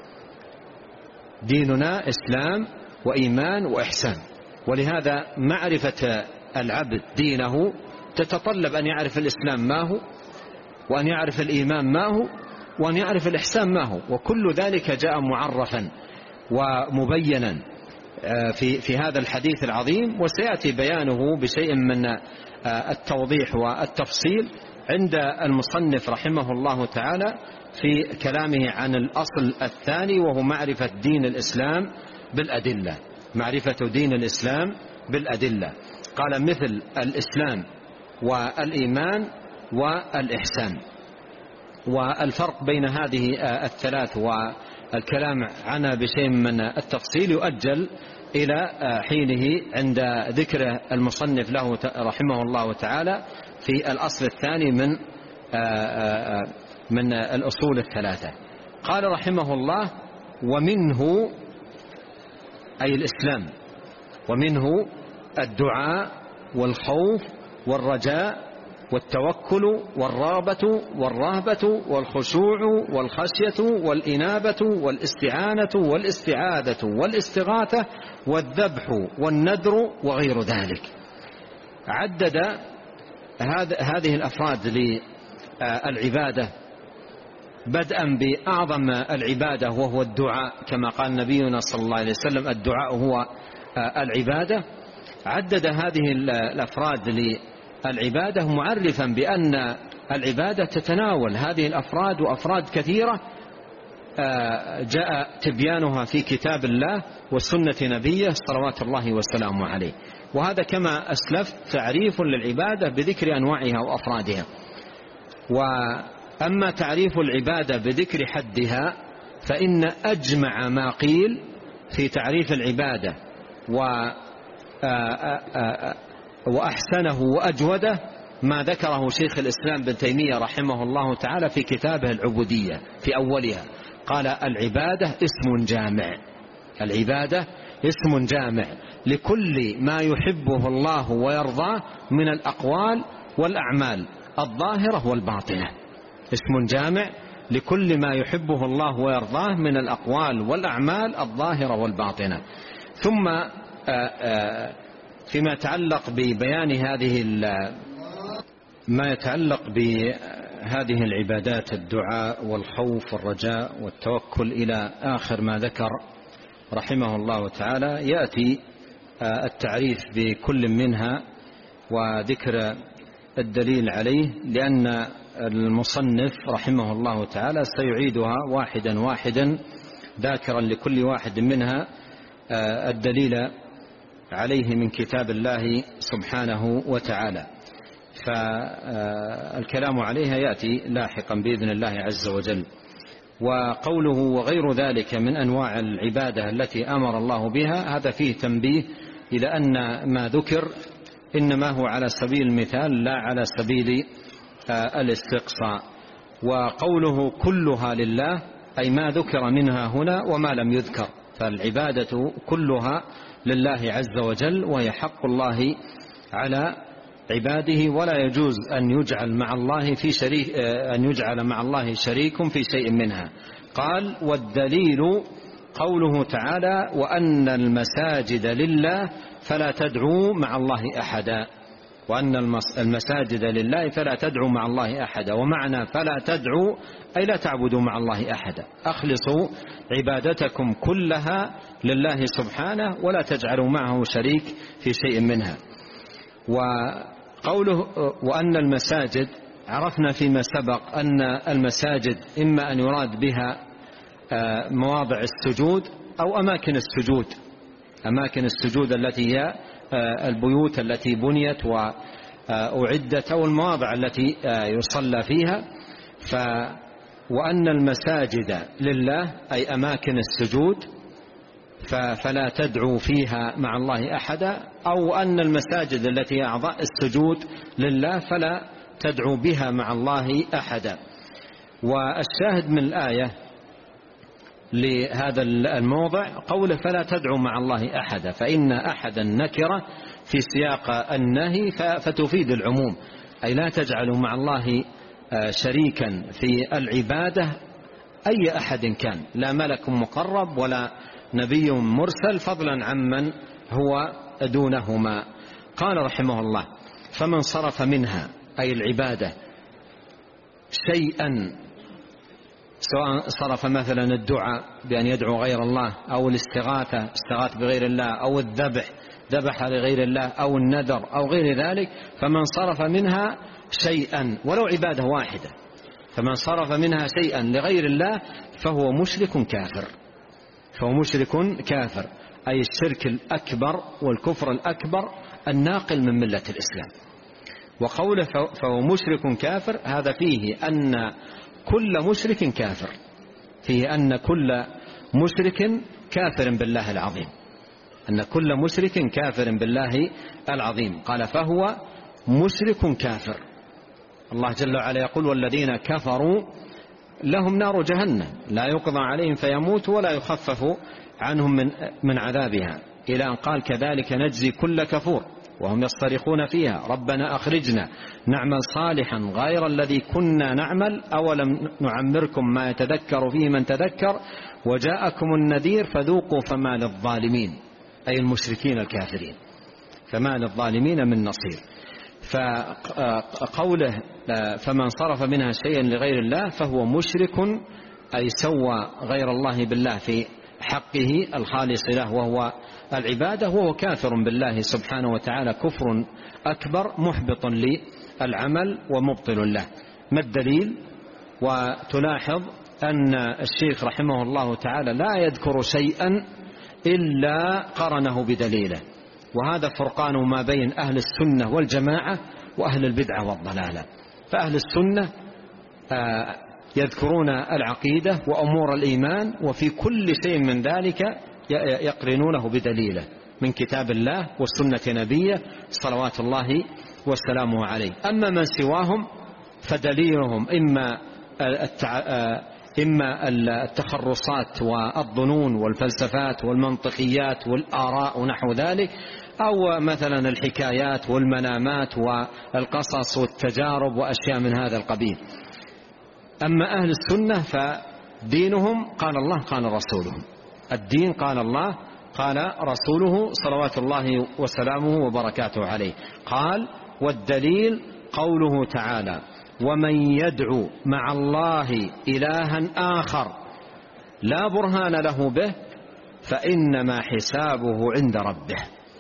ديننا إسلام وإيمان وإحسان. ولهذا معرفة العبد دينه تتطلب أن يعرف الإسلام ما هو، وأن يعرف الإيمان ما هو، وأن يعرف الإحسان ما هو، وكل ذلك جاء معرفا ومبينا في في هذا الحديث العظيم، وسيأتي بيانه بشيء من التوضيح والتفصيل عند المصنف رحمه الله تعالى في كلامه عن الأصل الثاني، وهو معرفة دين الإسلام بالأدلة. معرفة دين الإسلام بالأدلة. قال: مثل الإسلام والإيمان والإحسان. والفرق بين هذه الثلاث والكلام عنها بشيء من التفصيل يؤجل إلى حينه عند ذكر المصنف له رحمه الله تعالى في الأصل الثاني من من الأصول الثلاثة. قال رحمه الله: ومنه أي الإسلام، ومنه الدعاء والخوف والرجاء والتوكل والرغبة والرهبة والخشوع والخشية والإنابة والاستعانة والاستعاذة والاستغاثة والذبح والنذر وغير ذلك. عدد هذه الأفراد للعبادة بدءا بأعظم العبادة وهو الدعاء، كما قال نبينا صلى الله عليه وسلم: الدعاء هو العبادة. عدد هذه الأفراد للعبادة معرفا بأن العبادة تتناول هذه الأفراد وأفراد كثيرة جاء تبيانها في كتاب الله وسنة نبيه صلوات الله وسلامه عليه. وهذا كما أسلفت تعريف للعبادة بذكر أنواعها وأفرادها. وأما تعريف العبادة بذكر حدها فإن أجمع ما قيل في تعريف العبادة وأحسنه وأجوده ما ذكره شيخ الإسلام ابن تيمية رحمه الله تعالى في كتابه العبودية في أولها، قال العبادة اسم جامع، العبادة اسم جامع لكل ما يحبه الله ويرضاه من الأقوال والأعمال الظاهرة والباطنة، اسم جامع لكل ما يحبه الله ويرضاه من الأقوال والأعمال الظاهرة والباطنة. ثم فيما يتعلق ببيان هذه ما يتعلق بهذه العبادات، الدعاء والخوف والرجاء والتوكل إلى آخر ما ذكر رحمه الله تعالى، يأتي التعريف بكل منها وذكر الدليل عليه، لأن المصنف رحمه الله تعالى سيعيدها واحدا واحدا ذاكرا لكل واحد منها الدليل عليه من كتاب الله سبحانه وتعالى، فالكلام عليها يأتي لاحقا بإذن الله عز وجل. وقوله وغير ذلك من أنواع العبادة التي أمر الله بها، هذا فيه تنبيه إلى أن ما ذكر إنما هو على سبيل المثال لا على سبيل الاستقصاء. وقوله كلها لله أي ما ذكر منها هنا وما لم يذكر، فالعبادة كلها لله عز وجل وهي حق الله على عباده، ولا يجوز أن يجعل مع الله في شريك أن يجعل مع الله شريك في شيء منها. قال والدليل قوله تعالى وأن المساجد لله فلا تدعوا مع الله أحدا، وأن المساجد لله فلا تدعوا مع الله أحدا، ومعنى فلا تدعوا أي لا تعبدوا مع الله أحدا، أخلصوا عبادتكم كلها لله سبحانه ولا تجعلوا معه شريك في شيء منها. وقوله وأن المساجد، عرفنا فيما سبق أن المساجد إما أن يراد بها مواضع السجود أو أماكن السجود، أماكن السجود التي هي البيوت التي بنيت وأعدت أو المواضع التي يصلى فيها. ف وأن المساجد لله أي أماكن السجود فلا تدعوا فيها مع الله أحدا، أو أن المساجد التي أعضاء السجود لله فلا تدعوا بها مع الله أحدا. والشاهد من الآية لهذا الموضع قوله فلا تدعوا مع الله أحدا، فإن أحدا نكرة في سياق النهي فتفيد العموم، أي لا تجعلوا مع الله شريكا في العبادة أي أحد كان، لا ملك مقرب ولا نبي مرسل، فضلا عمن هو دونهما. قال رحمه الله فمن صرف منها أي العبادة شيئا، سواء صرف مثلا الدعاء بأن يدعو غير الله، أو الاستغاثة استغاث بغير الله، أو الذبح ذبح لغير الله، أو النذر أو غير ذلك، فمن صرف منها شيئا ولو عبادة واحدة، فمن صرف منها شيئا لغير الله فهو مشرك كافر، فهو مشرك كافر أي الشرك الأكبر والكفر الأكبر الناقل من ملة الإسلام. وقوله فهو مشرك كافر هذا فيه أن كل مشرك كافر، فيه أن كل مشرك كافر بالله العظيم، أن كل مشرك كافر بالله العظيم. قال فهو مشرك كافر. الله جل وعلا يقول والذين كفروا لهم نار جهنم لا يقضى عليهم فيموت ولا يخفف عنهم من, من عذابها، إلى أن قال كذلك نجزي كل كفور وهم يصطرخون فيها ربنا أخرجنا نعمل صالحا غير الذي كنا نعمل أولم نعمركم ما يتذكر فيه من تذكر وجاءكم النذير فذوقوا فما للظالمين أي المشركين الكافرين فما للظالمين من نصير. فقوله فمن صرف منها شيئا لغير الله فهو مشرك أي سوى غير الله بالله في حقه الخالص له وهو العبادة، وهو كافر بالله سبحانه وتعالى كفر أكبر محبط للعمل ومبطل له. ما الدليل؟ وتلاحظ أن الشيخ رحمه الله تعالى لا يذكر شيئا إلا قرنه بدليله، وهذا فرقان ما بين أهل السنة والجماعة وأهل البدعة والضلالة. فأهل السنة يذكرون العقيدة وأمور الإيمان وفي كل شيء من ذلك يقرنونه بدليله، من كتاب الله وسنة نبيه صلوات الله وسلامه عليه. أما من سواهم فدليلهم إما إما التخرصات والظنون والفلسفات والمنطقيات والآراء ونحو ذلك، أو مثلا الحكايات والمنامات والقصص والتجارب وأشياء من هذا القبيل. أما أهل السنة فدينهم قال الله قال رسوله، الدين قال الله قال رسوله صلوات الله وسلامه وبركاته عليه. قال: والدليل قوله تعالى: ومن يدعو مع الله إلها آخر لا برهان له به فإنما حسابه عند ربه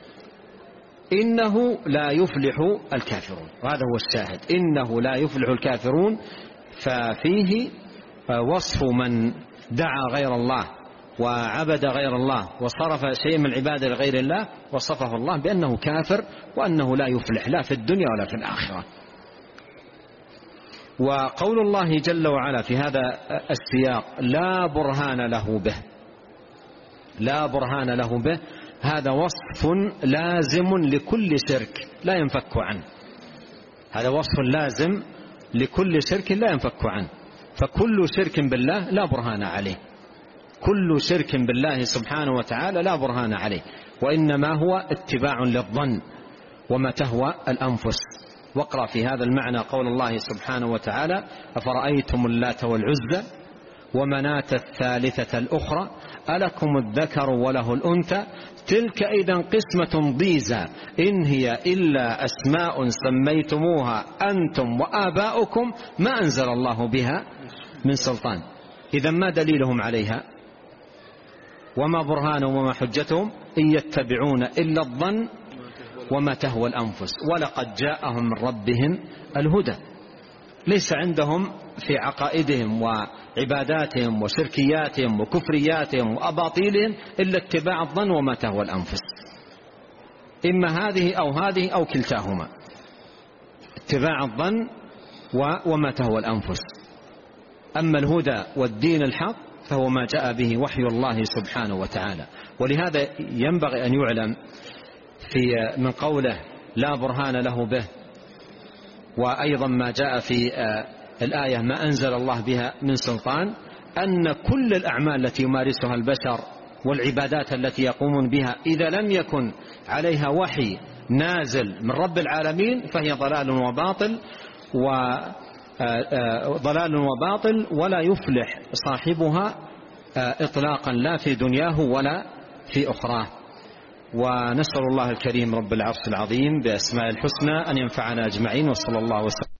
إنه لا يفلح الكافرون. وهذا هو الشاهد، إنه لا يفلح الكافرون. ففيه وصف من دعا غير الله وعبد غير الله وصرف شيء من العبادة لغير الله، وصفه الله بأنه كافر وأنه لا يفلح لا في الدنيا ولا في الآخرة. وقول الله جل وعلا في هذا السياق: لا برهان له به، لا برهان له به، هذا وصف لازم لكل شرك لا ينفك عنه. هذا وصف لازم لكل شرك لا ينفك عنه. فكل شرك بالله لا برهان عليه، كل شرك بالله سبحانه وتعالى لا برهان عليه، وإنما هو اتباع للظن وما تهوى الأنفس. واقرأ في هذا المعنى قول الله سبحانه وتعالى: أفرأيتم اللات والعزى ومناة الثالثة الأخرى ألكم الذكر وله الأنثى تلك إذا قسمة ضيزى إن هي إلا أسماء سميتموها أنتم وآباؤكم ما أنزل الله بها من سلطان. إذا ما دليلهم عليها وما برهانهم وما حجتهم؟ إن يتبعون إلا الظن وما تهوى الأنفس ولقد جاءهم من ربهم الهدى. ليس عندهم في عقائدهم وعباداتهم وشركياتهم وكفرياتهم وأباطيلهم إلا اتباع الظن وما تهوى الأنفس، إما هذه أو هذه أو كلتاهما، اتباع الظن وما تهوى الأنفس. أما الهدى والدين الحق فهو ما جاء به وحي الله سبحانه وتعالى. ولهذا ينبغي أن يعلم في من قوله لا برهان له به، وأيضا ما جاء في الآية ما أنزل الله بها من سلطان، أن كل الأعمال التي يمارسها البشر والعبادات التي يقومون بها إذا لم يكن عليها وحي نازل من رب العالمين فهي ضلال وباطل وضلال وباطل ولا يفلح صاحبها إطلاقا لا في دنياه ولا في أخراه. ونسأل الله الكريم رب العرش العظيم بأسماء الحسنى أن ينفعنا أجمعين، وصلى الله وسلم.